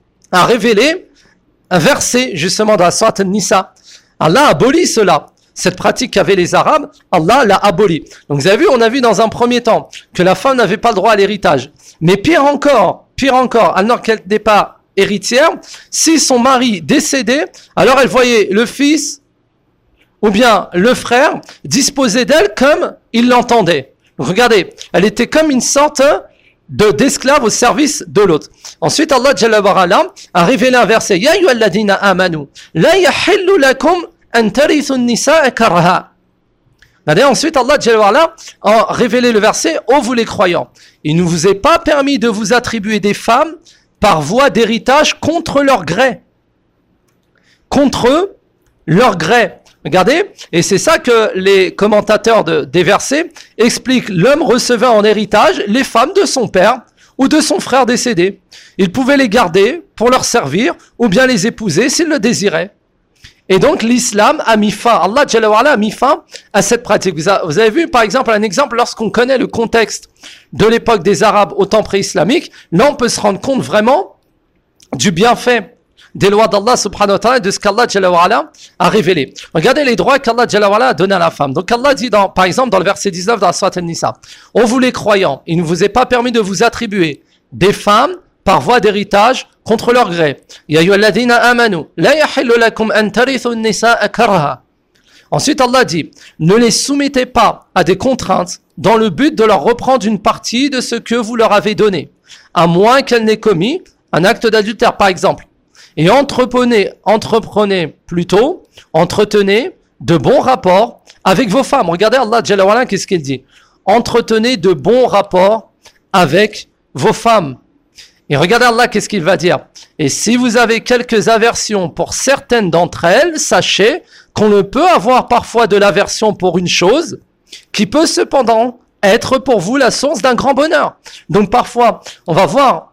a révélé un verset justement dans la sourate An-Nisa. Allah a aboli cela. Cette pratique qu'avaient les Arabes, Allah l'a aboli. Donc vous avez vu, on a vu dans un premier temps que la femme n'avait pas le droit à l'héritage. Mais pire encore, pire encore, alors qu'elle n'est pas héritière, si son mari décédait, alors elle voyait le fils ou bien le frère disposer d'elle comme il l'entendait. Regardez, elle était comme une sorte de d'esclave au service de l'autre. Ensuite, Allah Jalla wa Ala a révélé un verset. Ya ayyuhalladhina amanu, la yahillu lakum an tarithu an-nisaa karha. Regardez, ensuite, Allah Jalla wa Ala a révélé le verset. Ô vous les croyants, il ne vous est pas permis de vous attribuer des femmes par voie d'héritage contre leur gré. Contre leur gré. Regardez, et c'est ça que les commentateurs de, des versets expliquent. L'homme recevait en héritage les femmes de son père ou de son frère décédé. Il pouvait les garder pour leur servir ou bien les épouser s'il le désirait. Et donc l'islam a mis fin, Allah Jalla wa Ala a mis fin à cette pratique. Vous, a, vous avez vu par exemple un exemple lorsqu'on connaît le contexte de l'époque des Arabes au temps pré-islamique, là on peut se rendre compte vraiment du bienfait des lois d'Allah subhanahu wa ta'ala et de ce qu'Allah Jalla wa Ala a révélé. Regardez les droits qu'Allah Jalla wa Ala a donnés à la femme. Donc Allah dit dans, par exemple dans le verset dix-neuf dans la sourate An-Nisa, ô vous les croyants, il ne vous est pas permis de vous attribuer des femmes par voie d'héritage contre leur gré. Ya ayyuhalladhina amanu, la yahillu lakum an tarithu an-nisaa karha. Ensuite Allah dit, ne les soumettez pas à des contraintes dans le but de leur reprendre une partie de ce que vous leur avez donné, à moins qu'elles n'aient commis un acte d'adultère par exemple. Et entreprenez, entreprenez plutôt, entretenez de bons rapports avec vos femmes. Regardez Allah Jalla wa Ala, qu'est-ce qu'il dit? Entretenez de bons rapports avec vos femmes. Et regardez Allah, qu'est-ce qu'il va dire? Et si vous avez quelques aversions pour certaines d'entre elles, sachez qu'on ne peut avoir parfois de l'aversion pour une chose qui peut cependant être pour vous la source d'un grand bonheur. Donc parfois, on va voir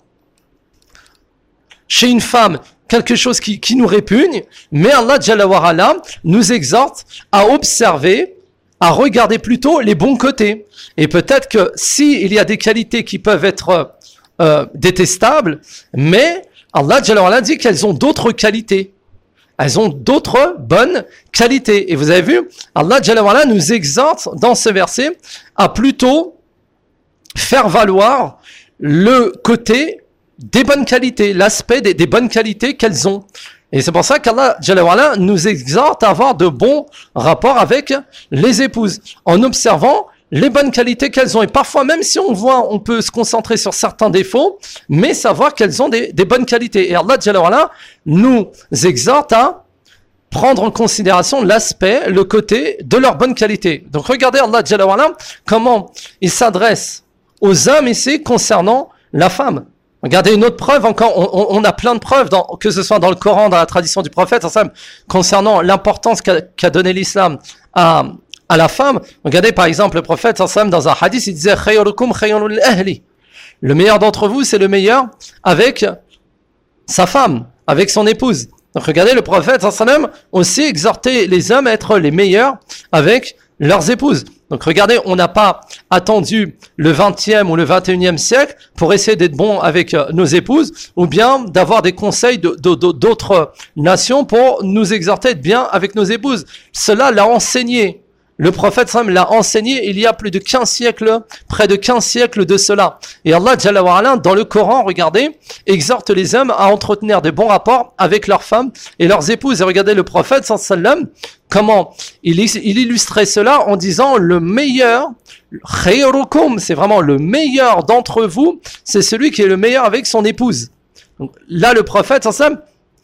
chez une femme quelque chose qui, qui nous répugne, mais Allah Jalla wa Ala nous exhorte à observer, à regarder plutôt les bons côtés. Et peut-être que si il y a des qualités qui peuvent être euh, détestables, mais Allah Jalla wa Ala dit qu'elles ont d'autres qualités. Elles ont d'autres bonnes qualités. Et vous avez vu, Allah Jalla wa Ala nous exhorte dans ce verset à plutôt faire valoir le côté des bonnes qualités, l'aspect des, des bonnes qualités qu'elles ont. Et c'est pour ça qu'Allah Jalla wa Ala nous exhorte à avoir de bons rapports avec les épouses, en observant les bonnes qualités qu'elles ont. Et parfois, même si on voit, on peut se concentrer sur certains défauts, mais savoir qu'elles ont des, des bonnes qualités. Et Allah Jalla wa Ala nous exhorte à prendre en considération l'aspect, le côté de leur bonne qualité. Donc regardez Allah Jalla wa Ala, comment il s'adresse aux hommes ici concernant la femme. Regardez une autre preuve encore, on, on, on a plein de preuves, dans, que ce soit dans le Coran, dans la tradition du prophète, ensemble, concernant l'importance qu'a, qu'a donné l'islam à, à la femme. Regardez par exemple le prophète ensemble, dans un hadith, il disait « Khayrukum khayrul ahli ». Le meilleur d'entre vous, c'est le meilleur avec sa femme, avec son épouse. Donc regardez le prophète ensemble aussi exhorter les hommes à être les meilleurs avec leurs épouses. Donc regardez, on n'a pas attendu le vingtième ou le vingt et unième siècle pour essayer d'être bon avec euh, nos épouses, ou bien d'avoir des conseils de, de, de, d'autres nations pour nous exhorter à être bien avec nos épouses. Cela l'a enseigné. Le prophète sallam l'a enseigné il y a plus de quinze siècles, près de quinze siècles de cela. Et Allah Jalla wa Ala, dans le Coran, regardez, exhorte les hommes à entretenir de bons rapports avec leurs femmes et leurs épouses. Et regardez le prophète sallam, comment il, il illustrait cela en disant le meilleur, khayrukum, c'est vraiment le meilleur d'entre vous, c'est celui qui est le meilleur avec son épouse. Donc, là, le prophète sallam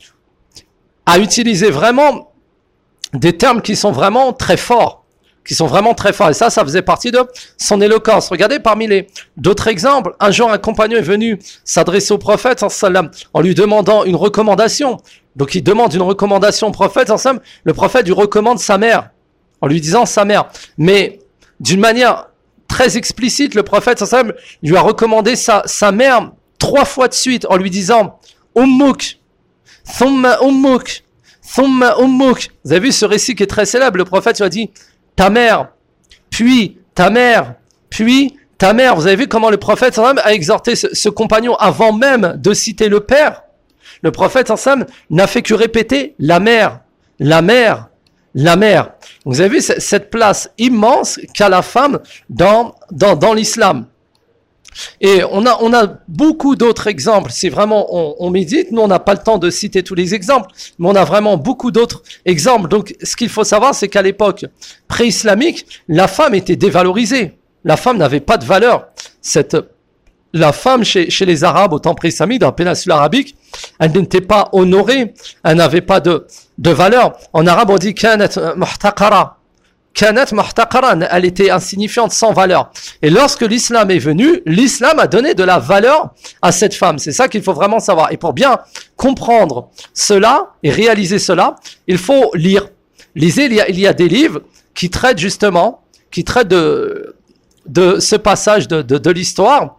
a utilisé vraiment des termes qui sont vraiment très forts. qui sont vraiment très forts. Et ça, ça faisait partie de son éloquence. Regardez parmi les d'autres exemples. Un jour, un compagnon est venu s'adresser au prophète en lui demandant une recommandation. Donc, il demande une recommandation au prophète. Le prophète lui recommande sa mère, en lui disant sa mère. Mais d'une manière très explicite, le prophète lui a recommandé sa, sa mère trois fois de suite en lui disant « Ummuk, thumma ummuk, thumma ummuk ». Vous avez vu ce récit qui est très célèbre. Le prophète lui a dit ta mère, puis ta mère, puis ta mère. Vous avez vu comment le prophète a exhorté ce, ce compagnon avant même de citer le père. Le prophète n'a fait que répéter la mère, la mère, la mère. Vous avez vu cette place immense qu'a la femme dans, dans, dans l'islam. Et on a, on a beaucoup d'autres exemples. Si vraiment on, on médite, nous on n'a pas le temps de citer tous les exemples, mais on a vraiment beaucoup d'autres exemples. Donc ce qu'il faut savoir, c'est qu'à l'époque pré-islamique, la femme était dévalorisée. La femme n'avait pas de valeur. Cette, la femme chez, chez les Arabes au temps pré-islamique, dans la péninsule arabique, elle n'était pas honorée, elle n'avait pas de, de valeur. En arabe on dit kanat muhtaqara. Kanat muhtaqaran, elle était insignifiante, sans valeur. Et lorsque l'islam est venu, l'islam a donné de la valeur à cette femme. C'est ça qu'il faut vraiment savoir. Et pour bien comprendre cela et réaliser cela, il faut lire. Lisez, il y a, il y a des livres qui traitent justement, qui traitent de, de ce passage de, de, de l'histoire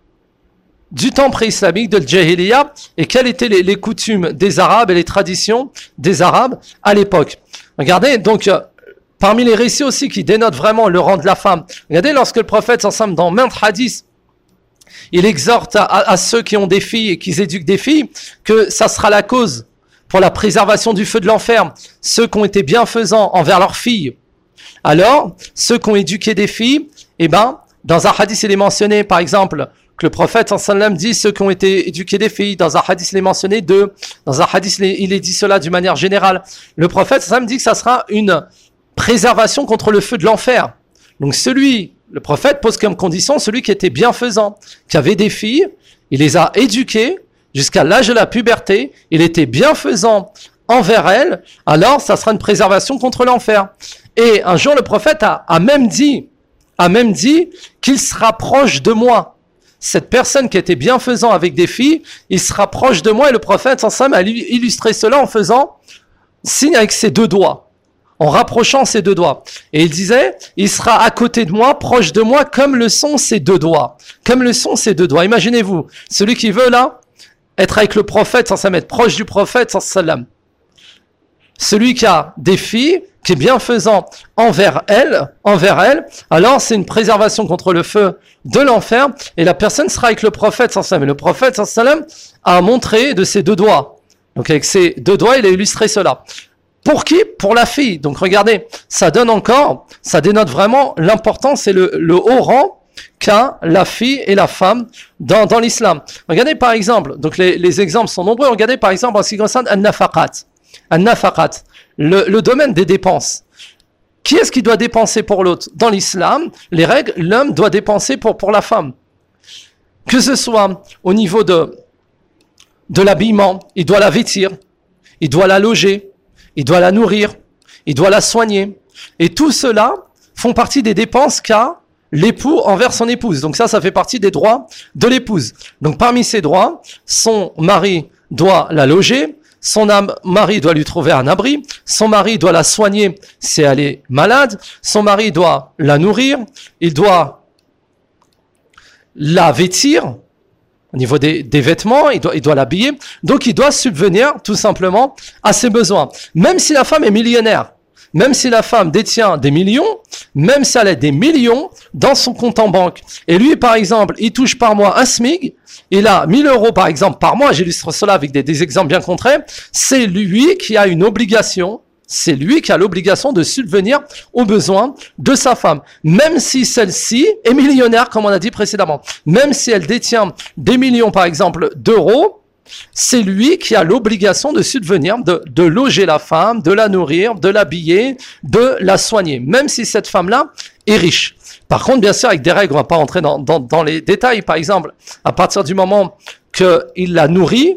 du temps pré-islamique, de l'Jahiliya, et quelles étaient les, les coutumes des Arabes et les traditions des Arabes à l'époque. Regardez, donc, parmi les récits aussi qui dénotent vraiment le rang de la femme, regardez lorsque le prophète, ensemble, dans maintes hadiths, il exhorte à, à, à ceux qui ont des filles et qui éduquent des filles, que ça sera la cause pour la préservation du feu de l'enfer. Ceux qui ont été bienfaisants envers leurs filles. Alors, ceux qui ont éduqué des filles, eh ben, dans un hadith, il est mentionné, par exemple, que le prophète, en sallam, dit ceux qui ont été éduqués des filles. Dans un hadith, il est mentionné deux. Dans un hadith, il est dit cela d'une manière générale. Le prophète, en sallam, dit que ça sera une préservation contre le feu de l'enfer. Donc celui, le prophète pose comme condition celui qui était bienfaisant, qui avait des filles, il les a éduquées jusqu'à l'âge de la puberté, il était bienfaisant envers elles, alors ça sera une préservation contre l'enfer. Et un jour le prophète a, a même dit, a même dit qu'il se rapproche de moi. Cette personne qui était bienfaisant avec des filles, il se rapproche de moi, et le prophète ensemble a illustré cela en faisant signe avec ses deux doigts, en rapprochant ses deux doigts. Et il disait, il sera à côté de moi, proche de moi, comme le sont ses deux doigts. Comme le sont ses deux doigts. Imaginez-vous, celui qui veut là, être avec le prophète, sans s'être proche du prophète, sans salam. Celui qui a des filles, qui est bienfaisant envers elle, envers elle, alors c'est une préservation contre le feu de l'enfer, et la personne sera avec le prophète, sans salam. Et le prophète, sans salam, a montré de ses deux doigts. Donc avec ses deux doigts, il a illustré cela. Pour qui? Pour la fille. Donc regardez, ça donne encore, ça dénote vraiment l'importance et le, le haut rang qu'a la fille et la femme dans, dans l'islam. Regardez par exemple, donc les, les exemples sont nombreux, regardez par exemple en ce qui concerne an-nafaqat. An-nafaqat, le, le domaine des dépenses. Qui est-ce qui doit dépenser pour l'autre? Dans l'islam, les règles, l'homme doit dépenser pour, pour la femme. Que ce soit au niveau de, de l'habillement, il doit la vêtir, il doit la loger, il doit la nourrir, il doit la soigner. Et tout cela font partie des dépenses qu'a l'époux envers son épouse. Donc ça, ça fait partie des droits de l'épouse. Donc parmi ces droits, son mari doit la loger, son mari doit lui trouver un abri, son mari doit la soigner si elle est malade, son mari doit la nourrir, il doit la vêtir au niveau des, des vêtements, il doit, il doit l'habiller. Donc il doit subvenir tout simplement à ses besoins. Même si la femme est millionnaire, même si la femme détient des millions, même si elle a des millions dans son compte en banque, et lui, par exemple, il touche par mois un SMIC, il a mille euros, par exemple, par mois, j'illustre cela avec des, des exemples bien concrets, c'est lui qui a une obligation, c'est lui qui a l'obligation de subvenir aux besoins de sa femme, même si celle-ci est millionnaire, comme on a dit précédemment, même si elle détient des millions, par exemple, d'euros, c'est lui qui a l'obligation de subvenir, de, de loger la femme, de la nourrir, de l'habiller, de la soigner, même si cette femme-là est riche. Par contre, bien sûr, avec des règles, on ne va pas rentrer dans, dans, dans les détails. Par exemple, à partir du moment qu'il l'a nourrie,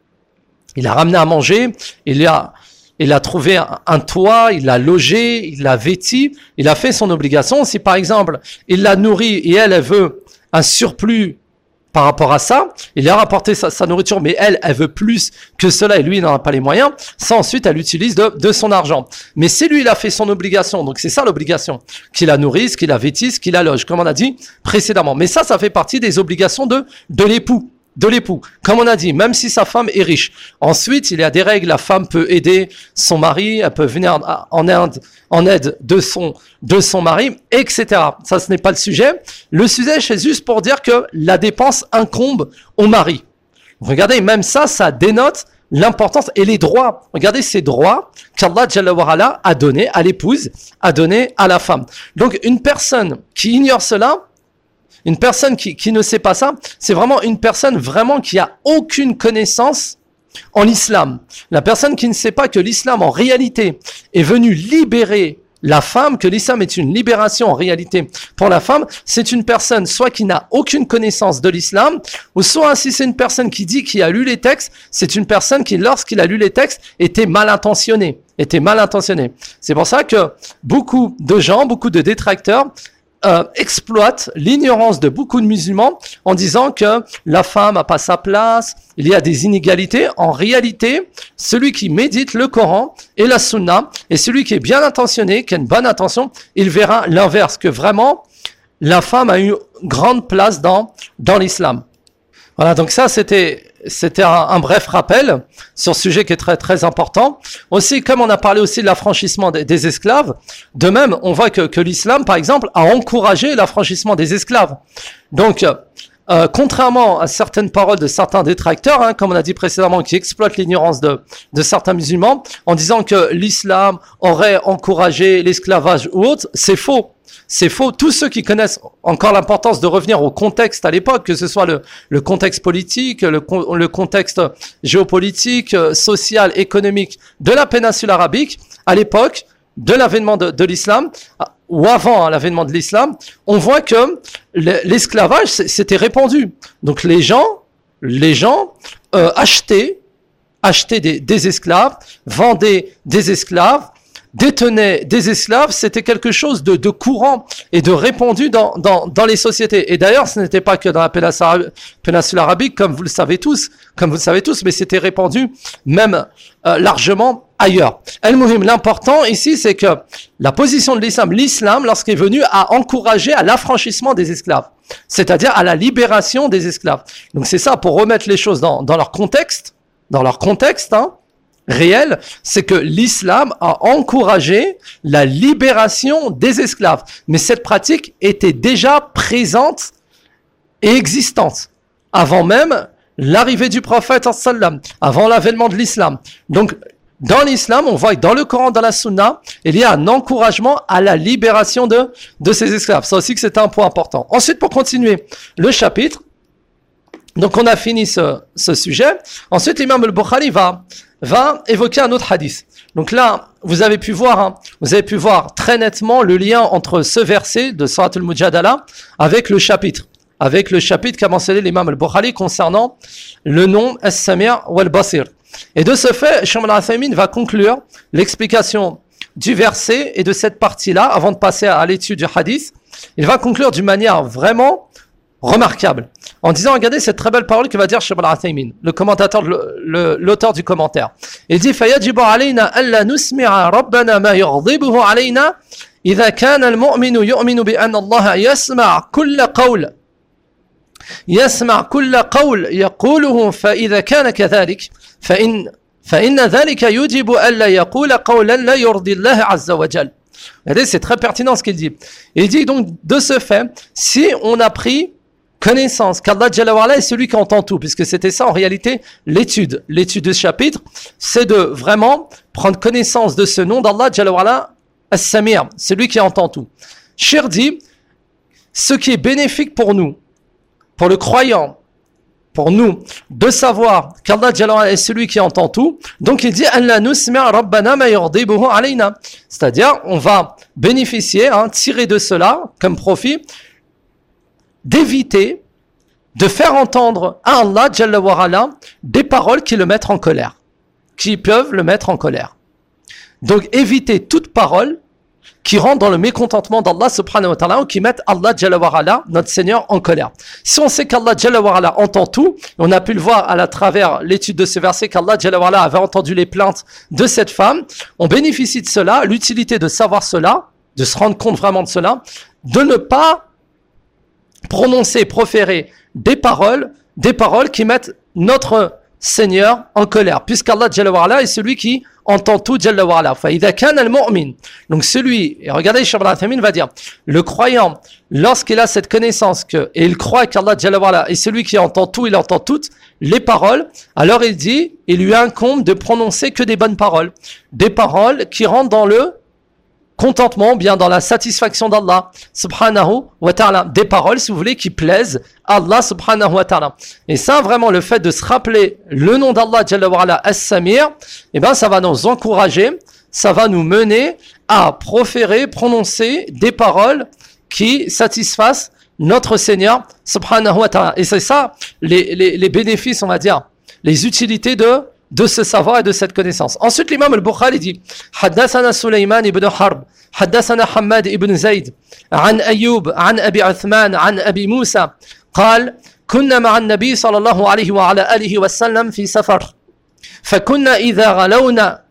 il l'a ramené à manger, il a, il a trouvé un, un toit, il l'a logé, il l'a vêti, il a fait son obligation. Si par exemple, il l'a nourrie et elle, elle veut un surplus par rapport à ça, il a rapporté sa, sa nourriture, mais elle, elle veut plus que cela et lui, il n'en a pas les moyens. Ça, ensuite, elle utilise de, de son argent. Mais si lui, il a fait son obligation, donc c'est ça l'obligation, qu'il la nourrisse, qu'il la vêtisse, qu'il la loge, comme on a dit précédemment. Mais ça, ça fait partie des obligations de, de l'époux. De l'époux. Comme on a dit, même si sa femme est riche. Ensuite, il y a des règles. La femme peut aider son mari, elle peut venir en aide, en aide de son, de son mari, et cetera. Ça, ce n'est pas le sujet. Le sujet, c'est juste pour dire que la dépense incombe au mari. Regardez, même ça, ça dénote l'importance et les droits. Regardez ces droits qu'Allah Jalla wa Ala a donné à l'épouse, a donné à la femme. Donc, une personne qui ignore cela, une personne qui, qui ne sait pas ça, c'est vraiment une personne vraiment qui a aucune connaissance en l'islam. La personne qui ne sait pas que l'islam en réalité est venu libérer la femme, que l'islam est une libération en réalité pour la femme, c'est une personne soit qui n'a aucune connaissance de l'islam, ou soit si c'est une personne qui dit qu'il a lu les textes, c'est une personne qui, lorsqu'il a lu les textes, était mal intentionnée, était mal intentionnée. C'est pour ça que beaucoup de gens, beaucoup de détracteurs, Euh, exploite l'ignorance de beaucoup de musulmans en disant que la femme n'a pas sa place, il y a des inégalités. En réalité, celui qui médite le Coran et la Sunna, et celui qui est bien intentionné, qui a une bonne intention, il verra l'inverse, que vraiment, la femme a une grande place dans, dans l'islam. Voilà, donc ça, c'était... C'était un, un bref rappel sur ce sujet qui est très très important. Aussi, comme on a parlé aussi de l'affranchissement des, des esclaves, de même, on voit que, que l'islam, par exemple, a encouragé l'affranchissement des esclaves. Donc, euh, contrairement à certaines paroles de certains détracteurs, hein, comme on a dit précédemment, qui exploitent l'ignorance de, de certains musulmans, en disant que l'islam aurait encouragé l'esclavage ou autre, c'est faux. C'est faux. Tous ceux qui connaissent encore l'importance de revenir au contexte à l'époque, que ce soit le, le contexte politique, le, le contexte géopolitique, social, économique de la péninsule arabique, à l'époque de l'avènement de, de l'islam, ou avant hein, l'avènement de l'islam, on voit que l'esclavage s'était répandu. Donc les gens, les gens euh, achetaient, achetaient des, des esclaves, vendaient des esclaves, détenaient des esclaves, c'était quelque chose de, de courant et de répandu dans, dans, dans les sociétés. Et d'ailleurs, ce n'était pas que dans la péninsule, péninsule arabique, comme vous le savez tous, comme vous le savez tous, mais c'était répandu même euh, largement ailleurs. Al-Muhim, l'important ici, c'est que la position de l'islam, l'islam, lorsqu'il est venu, a encouragé à l'affranchissement des esclaves, c'est-à-dire à la libération des esclaves. Donc c'est ça, pour remettre les choses dans, dans leur contexte, dans leur contexte, hein, réel, c'est que l'islam a encouragé la libération des esclaves. Mais cette pratique était déjà présente et existante avant même l'arrivée du prophète, avant l'avènement de l'islam. Donc, dans l'islam, on voit que dans le Coran, dans la Sunna, il y a un encouragement à la libération de, de ces esclaves. Ça aussi que c'est un point important. Ensuite, pour continuer le chapitre, donc on a fini ce, ce sujet. Ensuite, l'imam al-Bukhari va va évoquer un autre hadith. Donc là, vous avez pu voir, hein, vous avez pu voir très nettement le lien entre ce verset de Surat al-Mujadala avec le chapitre, avec le chapitre qu'a mentionné l'imam al-Bukhari concernant le nom As-Sami' wal-Basir. Et de ce fait, Cheikh Al-Uthaymin va conclure l'explication du verset et de cette partie-là, avant de passer à l'étude du hadith. Il va conclure d'une manière vraiment remarquable, en disant, regardez cette très belle parole que va dire Cheikh Al-Uthaymin, le commentateur, le, le, l'auteur du commentaire. Il dit, فَيَجِبُ عَلَيْنَا أَلَّا نُسْمِعَ رَبَّنَا مَا يَغْضِبُهُ عَلَيْنَا إِذَا كَانَ الْمُؤْمِنُ يُؤْمِنُ بِأَنَّ اللَّهَ يَسْمَعَ كُلَّ قَوْلٍ يسمع كل قول يقوله فإذا كان كذلك فإن فإن ذلك يجب ألا يقول قولا لا يرضي الله عز وجل. Regardez, c'est très pertinent ce qu'il dit. Il dit donc, de ce fait, si on a pris connaissance qu'Allah Jalla wa Ala est celui qui entend tout, puisque c'était ça en réalité l'étude, l'étude de ce chapitre, c'est de vraiment prendre connaissance de ce nom d'Allah Jalla wa Ala, As-Samir, celui qui entend tout. Cheikh dit, ce qui est bénéfique pour nous, pour le croyant, pour nous, de savoir qu'Allah Jalla wa Ala est celui qui entend tout. Donc il dit, c'est-à-dire, on va bénéficier, hein, tirer de cela comme profit, d'éviter de faire entendre à Allah Jalla wa Ala des paroles qui le mettent en colère, qui peuvent le mettre en colère. Donc éviter toute parole qui rentrent dans le mécontentement d'Allah subhanahu wa ta'ala ou qui mettent Allah Jalla wa Ala, notre Seigneur, en colère. Si on sait qu'Allah Jalla wa Ala entend tout, on a pu le voir à la travers l'étude de ce verset qu'Allah Jalla wa Ala avait entendu les plaintes de cette femme, on bénéficie de cela, l'utilité de savoir cela, de se rendre compte vraiment de cela, de ne pas prononcer, proférer des paroles, des paroles qui mettent notre Seigneur en colère, puisqu'Allah Jalla wa Ala est celui qui entend tout Jalla wa Ala. فَإِذَا كَانَ الْمُؤْمِنُ. Donc celui, et regardez, Cheikh Al-Uthaymin va dire, le croyant, lorsqu'il a cette connaissance que, et il croit qu'Allah Jalla wa Ala est celui qui entend tout, il entend toutes les paroles, alors il dit, il lui incombe de prononcer que des bonnes paroles, des paroles qui rentrent dans le contentement, bien dans la satisfaction d'Allah subhanahu wa ta'ala, des paroles si vous voulez qui plaisent à Allah subhanahu wa ta'ala. Et ça vraiment, le fait de se rappeler le nom d'Allah Jalla wa Ala As-Samir, eh ben ça va nous encourager, ça va nous mener à proférer, prononcer des paroles qui satisfassent notre Seigneur subhanahu wa ta'ala. Et c'est ça les, les, les bénéfices, on va dire, les utilités de de ce savoir et de cette connaissance. Ensuite, l'imam al-Bukhari dit, حدثنا سليمان ibn Harb, حدثنا حماد ibn زيد, عن أيوب, عن أبي عثمان, عن أبي موسى, قال, كنا مع النبي صلى الله عليه وعلى آله وسلم في سفر, فكنا إذا غلونا,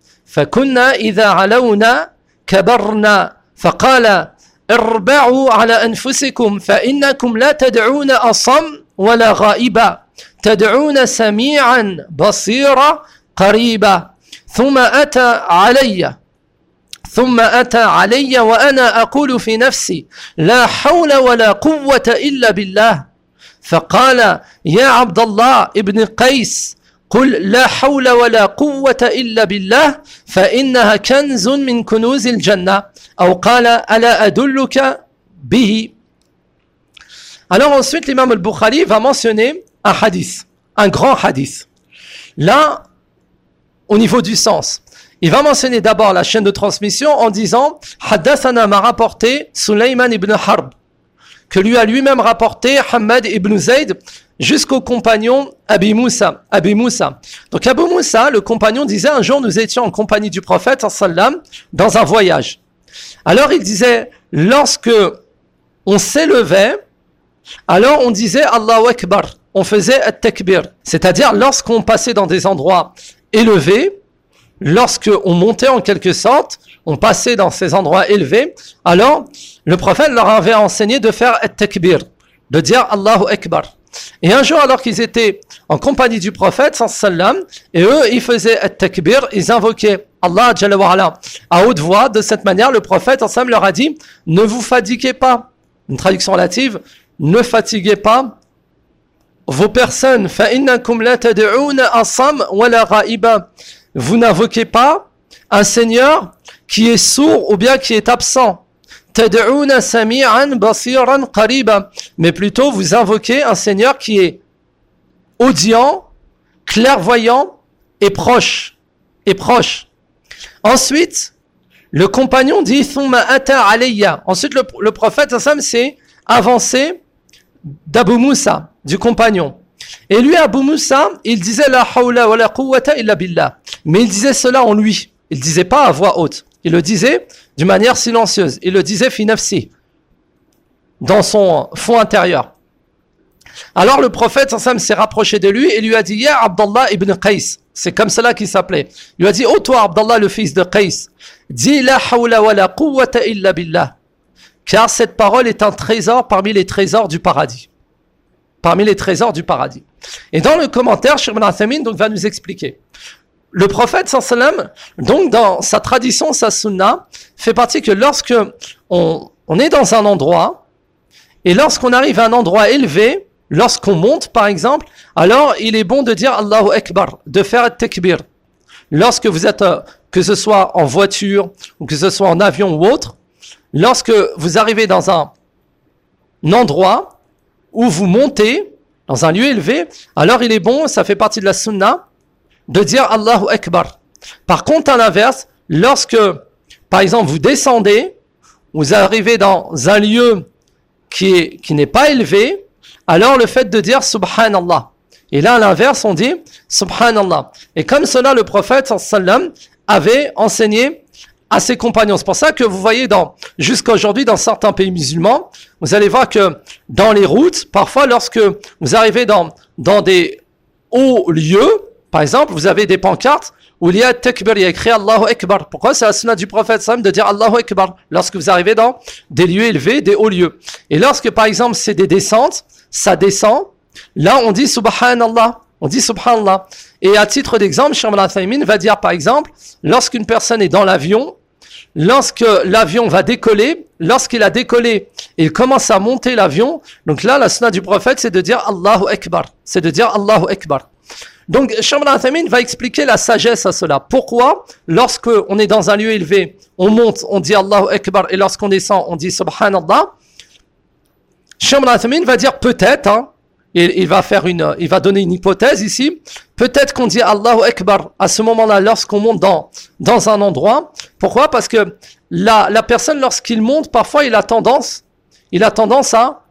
فكنا إذا علونا كبرنا, فقال, اربعوا على أنفسكم, فإنكم لا تدعون أصم ولا غائبا, تدعون سميعا بصيرا قريبا. ثم أتى علي ثم أتى علي وأنا أقول في نفسي لا حول ولا قوة إلا بالله, فقال يا عبد الله ابن قيس قل لا حول ولا قوة إلا بالله فإنها كنز من كنوز الجنة, أو قال ألا أدلك به. Alors ensuite l'imam al-Bukhari va mentionner un hadith, un grand hadith. Là, au niveau du sens, il va mentionner d'abord la chaîne de transmission en disant Haddathana m'a rapporté Sulayman ibn Harb, que lui a lui-même rapporté Hamad ibn Zayd jusqu'au compagnon Abi Moussa. Abi Moussa. Donc Abu Moussa, le compagnon, disait un jour nous étions en compagnie du prophète sallam dans un voyage. Alors il disait, lorsque on s'élevait, alors on disait Allahu Akbar, on faisait at-takbir, c'est-à-dire lorsqu'on passait dans des endroits élevés, lorsqu'on montait en quelque sorte, on passait dans ces endroits élevés, alors le prophète leur avait enseigné de faire at-takbir, de dire Allahu Akbar. Et un jour, alors qu'ils étaient en compagnie du prophète sallam, et eux ils faisaient at-takbir, ils invoquaient Allah Jalla wa Ala à haute voix. De cette manière, le prophète sallam leur a dit, ne vous fatiguez pas, une traduction relative, ne fatiguez pas vos personnes. فَإِنَّكُمْ لَا تَدْعُونَ أَصَمْ وَلَا غَائِبًا. Vous n'invoquez pas un Seigneur qui est sourd ou bien qui est absent. تَدْعُونَ سَمِيعًا بَصِيرًا قَرِيبًا. Mais plutôt vous invoquez un Seigneur qui est audient, clairvoyant et proche. Et proche. Ensuite, le compagnon dit ثُمَّ أَتَى عَلَيَّ. Ensuite, le, le prophète s'est avancé d'Abu Moussa, du compagnon. Et lui, Abu Moussa, il disait la hawla wa la quwwata illa billah. Mais il disait cela en lui. Il ne disait pas à voix haute. Il le disait d'une manière silencieuse. Il le disait fi nafsi, dans son fond intérieur. Alors le prophète Sam s'est rapproché de lui et lui a dit Ya Abdallah ibn Qais. C'est comme cela qu'il s'appelait. Il lui a dit oh toi Abdallah le fils de Qais, dis la hawla wa la quwwata illa billah. Car cette parole est un trésor parmi les trésors du paradis. Parmi les trésors du paradis. Et dans le commentaire, Cheikh Ibn Uthaymin donc va nous expliquer. Le prophète sallam, donc dans sa tradition, sa sunna, fait partie que lorsque on, on est dans un endroit et lorsqu'on arrive à un endroit élevé, lorsqu'on monte par exemple, alors il est bon de dire Allahu Akbar, de faire takbir. Lorsque vous êtes, que ce soit en voiture ou que ce soit en avion ou autre, lorsque vous arrivez dans un endroit où vous montez, dans un lieu élevé, alors il est bon, ça fait partie de la sunna, de dire Allahu Akbar. Par contre, à l'inverse, lorsque, par exemple, vous descendez, vous arrivez dans un lieu qui est, qui n'est pas élevé, alors le fait de dire Subhanallah. Et là, à l'inverse, on dit Subhanallah. Et comme cela, le prophète sallam avait enseigné à ses compagnons. C'est pour ça que vous voyez dans, jusqu'à aujourd'hui, dans certains pays musulmans, vous allez voir que dans les routes, parfois, lorsque vous arrivez dans, dans des hauts lieux, par exemple, vous avez des pancartes où il y a takbir, il y a écrit Allahu Akbar. Pourquoi? C'est la sunna du prophète sallam de dire Allahu Akbar lorsque vous arrivez dans des lieux élevés, des hauts lieux. Et lorsque, par exemple, c'est des descentes, ça descend, là, on dit Subhanallah. On dit Subhanallah. Et à titre d'exemple, Cheikh Ibn Uthaymin va dire, par exemple, lorsqu'une personne est dans l'avion, lorsque l'avion va décoller, lorsqu'il a décollé et il commence à monter l'avion, donc là, la sunna du prophète, c'est de dire Allahu Akbar. C'est de dire Allahu Akbar. Donc, Cheikh Ibn Uthaymin va expliquer la sagesse à cela. Pourquoi, lorsque on est dans un lieu élevé, on monte, on dit Allahu Akbar, et lorsqu'on descend, on dit Subhanallah. Cheikh Ibn Uthaymin va dire peut-être, hein, il, il va faire une, il va donner une hypothèse ici. Peut-être qu'on dit Allahu Akbar à ce moment-là, lorsqu'on monte dans dans un endroit. Pourquoi? Parce que la la personne, lorsqu'il monte, parfois, il a tendance, il a tendance à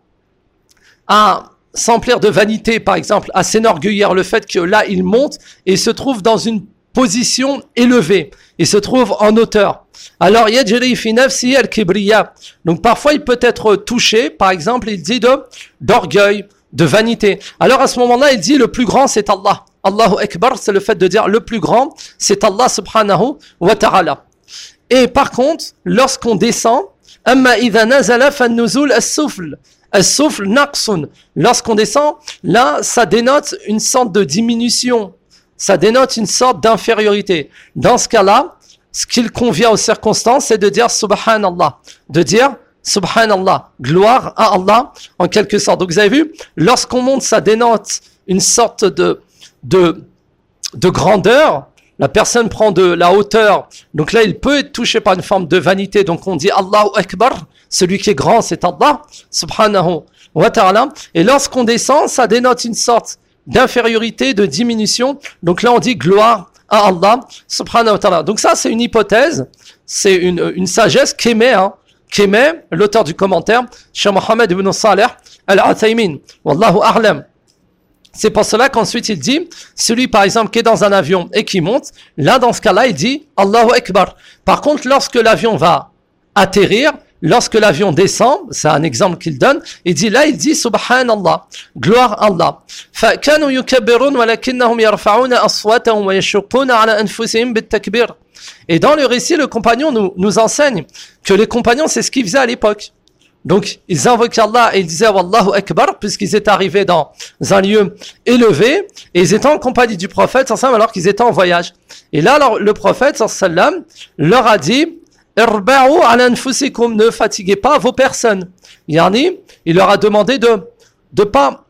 à s'emplir de vanité, par exemple, à s'enorgueillir, le fait que là, il monte et se trouve dans une position élevée, il se trouve en hauteur. Alors, yajri fi nafsi al-kibriya. Donc, parfois, il peut être touché, par exemple, il dit de d'orgueil, de vanité. Alors, à ce moment-là, il dit le plus grand, c'est Allah. Allahu Akbar, c'est le fait de dire le plus grand, c'est Allah subhanahu wa ta'ala. Et par contre, lorsqu'on descend, amma idha nazala fan-nuzul as-sufl. As-sufl naqsun. Lorsqu'on descend, là, ça dénote une sorte de diminution. Ça dénote une sorte d'infériorité. Dans ce cas-là, ce qu'il convient aux circonstances, c'est de dire Subhanallah. De dire Subhanallah. Gloire à Allah, en quelque sorte. Donc, vous avez vu, lorsqu'on monte, ça dénote une sorte de, de, de grandeur. La personne prend de la hauteur. Donc là, il peut être touché par une forme de vanité. Donc, on dit Allahu Akbar. Celui qui est grand, c'est Allah, subhanahu wa ta'ala. Et lorsqu'on descend, ça dénote une sorte d'infériorité, de diminution. Donc là, on dit gloire à Allah, subhanahu wa ta'ala. Donc ça, c'est une hypothèse, c'est une, une sagesse qu'émet, hein, qu'émet l'auteur du commentaire, Cheikh Mohammed ibn Salih al-Uthaymin. Wallahu a'lam. C'est pour cela qu'ensuite il dit, celui par exemple qui est dans un avion et qui monte, là, dans ce cas-là, il dit Allahu Akbar. Par contre, lorsque l'avion va atterrir, lorsque l'avion descend, c'est un exemple qu'il donne, il dit là, il dit Subhanallah, gloire à Allah. فَكَانُوا يُكَبِّرُونَ وَلَكِنَّهُمْ يَرْفَعُونَ أَصْوَاتَهُمْ وَيَشُقُّونَ عَلَى أَنفُسِهِمْ بِالتَّكْبِيرِ. Et dans le récit, le compagnon nous, nous enseigne que les compagnons, c'est ce qu'ils faisaient à l'époque. Donc, ils invoquaient Allah et ils disaient Wallahu Akbar, puisqu'ils étaient arrivés dans un lieu élevé, et ils étaient en compagnie du prophète, alors qu'ils étaient en voyage. Et là, alors, le prophète, sallam, leur a dit Irba'u ala anfusikum, ne fatiguez pas vos personnes. Yani, il leur a demandé de de pas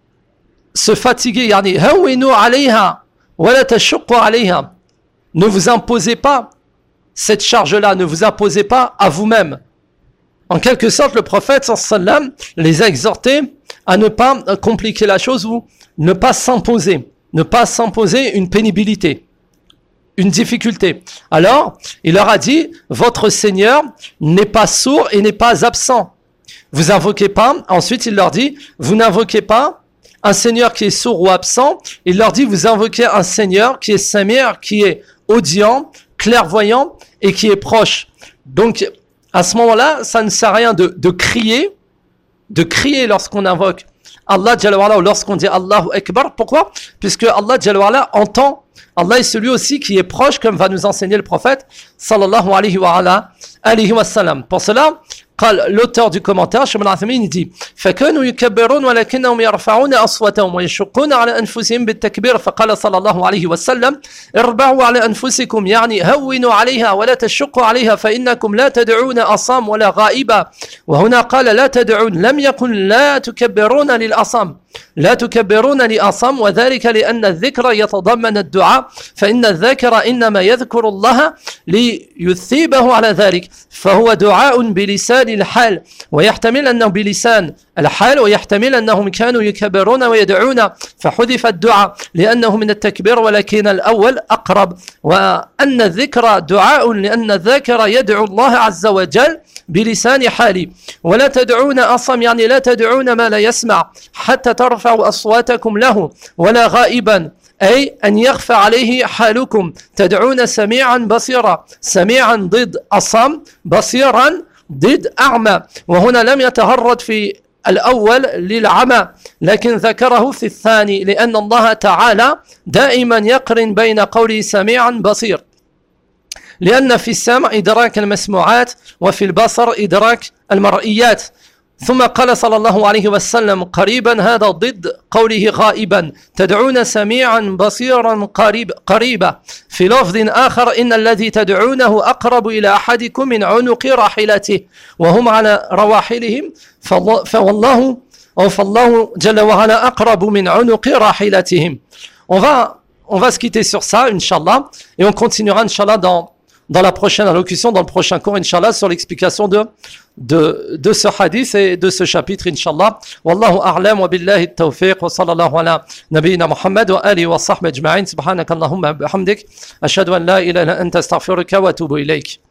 se fatiguer. Yani, hawinu alayha wa la tashuqqu alayha. Ne vous imposez pas cette charge-là, ne vous imposez pas à vous-même. En quelque sorte, le prophète sallam les a exhortés à ne pas compliquer la chose ou ne pas s'imposer, ne pas s'imposer une pénibilité, une difficulté. Alors, il leur a dit, votre Seigneur n'est pas sourd et n'est pas absent. Vous invoquez pas. Ensuite, il leur dit, vous n'invoquez pas un Seigneur qui est sourd ou absent, il leur dit, vous invoquez un Seigneur qui est Samir, qui est audient, clairvoyant et qui est proche. Donc, à ce moment-là, ça ne sert à rien de, de crier, de crier lorsqu'on invoque Allah Jalla wa Ala ou lorsqu'on dit Allahu Akbar. Pourquoi? Puisque Allah Jalla wa Ala entend. Allah est celui aussi qui est proche, comme va nous enseigner le prophète sallallahu alayhi wa ala alihi wa sallam. Pour cela, l'auteur du commentaire, Cheikh Ibn Uthaymin, il dit فكانوا يكبرون ولكنهم يرفعون أصواتهم ويشقون على أنفسهم بالتكبير فقال صلى الله عليه وسلم اربعوا على أنفسكم يعني هونوا عليها ولا تشقوا عليها فإنكم لا تدعون أصم ولا غائبا وهنا قال لا تدعون لم يقل لا تكبرون للأصم لا تكبرون لأصم وذلك لأن الذكر يتضمن الدعاء فإن الذاكر إنما يذكر الله ليثيبه على ذلك فهو دعاء بلسان الحال ويحتمل أنه بلسان الحال ويحتمل أنهم كانوا يكبرون ويدعون فحذف الدعاء لأنه من التكبير ولكن الأول أقرب وأن الذكر دعاء لأن الذاكر يدعو الله عز وجل بلسان حالي ولا تدعون أصم يعني لا تدعون ما لا يسمع حتى ترفعوا أصواتكم له ولا غائبا أي أن يخفى عليه حالكم تدعون سميعا بصيرا سميعا ضد أصم بصيرا ضد أعمى وهنا لم يتهرد في الأول للعمى لكن ذكره في الثاني لأن الله تعالى دائما يقرن بين قوله سميعا بصير لأن في السمع إدراك المسموعات وفي البصر إدراك المرئيات ثم قال صلى الله عليه وسلم قريبا هذا ضد قوله غائبا تدعون سميعا بصيرا قريب قريبا في لفظ آخر إن الذي تدعونه أقرب إلى أحدكم من عنق راحلته وهم على رواحلهم فوالله أو فالله جل وعلا أقرب من عنق راحلتهم. On va, on va se quitter sur ça, Inch'Allah, et on continuera, Inch'Allah, dans dans la prochaine allocution, dans le prochain cours, Inch'Allah, sur l'explication de, de, de ce hadith et de ce chapitre, Inch'Allah. Wallahu a'lam wa billahi at-tawfiq wa sallallahu ala nabiyyina Muhammad wa alihi wa sahbihi ajma'in. Subhanaka Allahumma bihamdik. Ashhadu an la ilaha illa anta astaghfiruka wa atubu ilayk.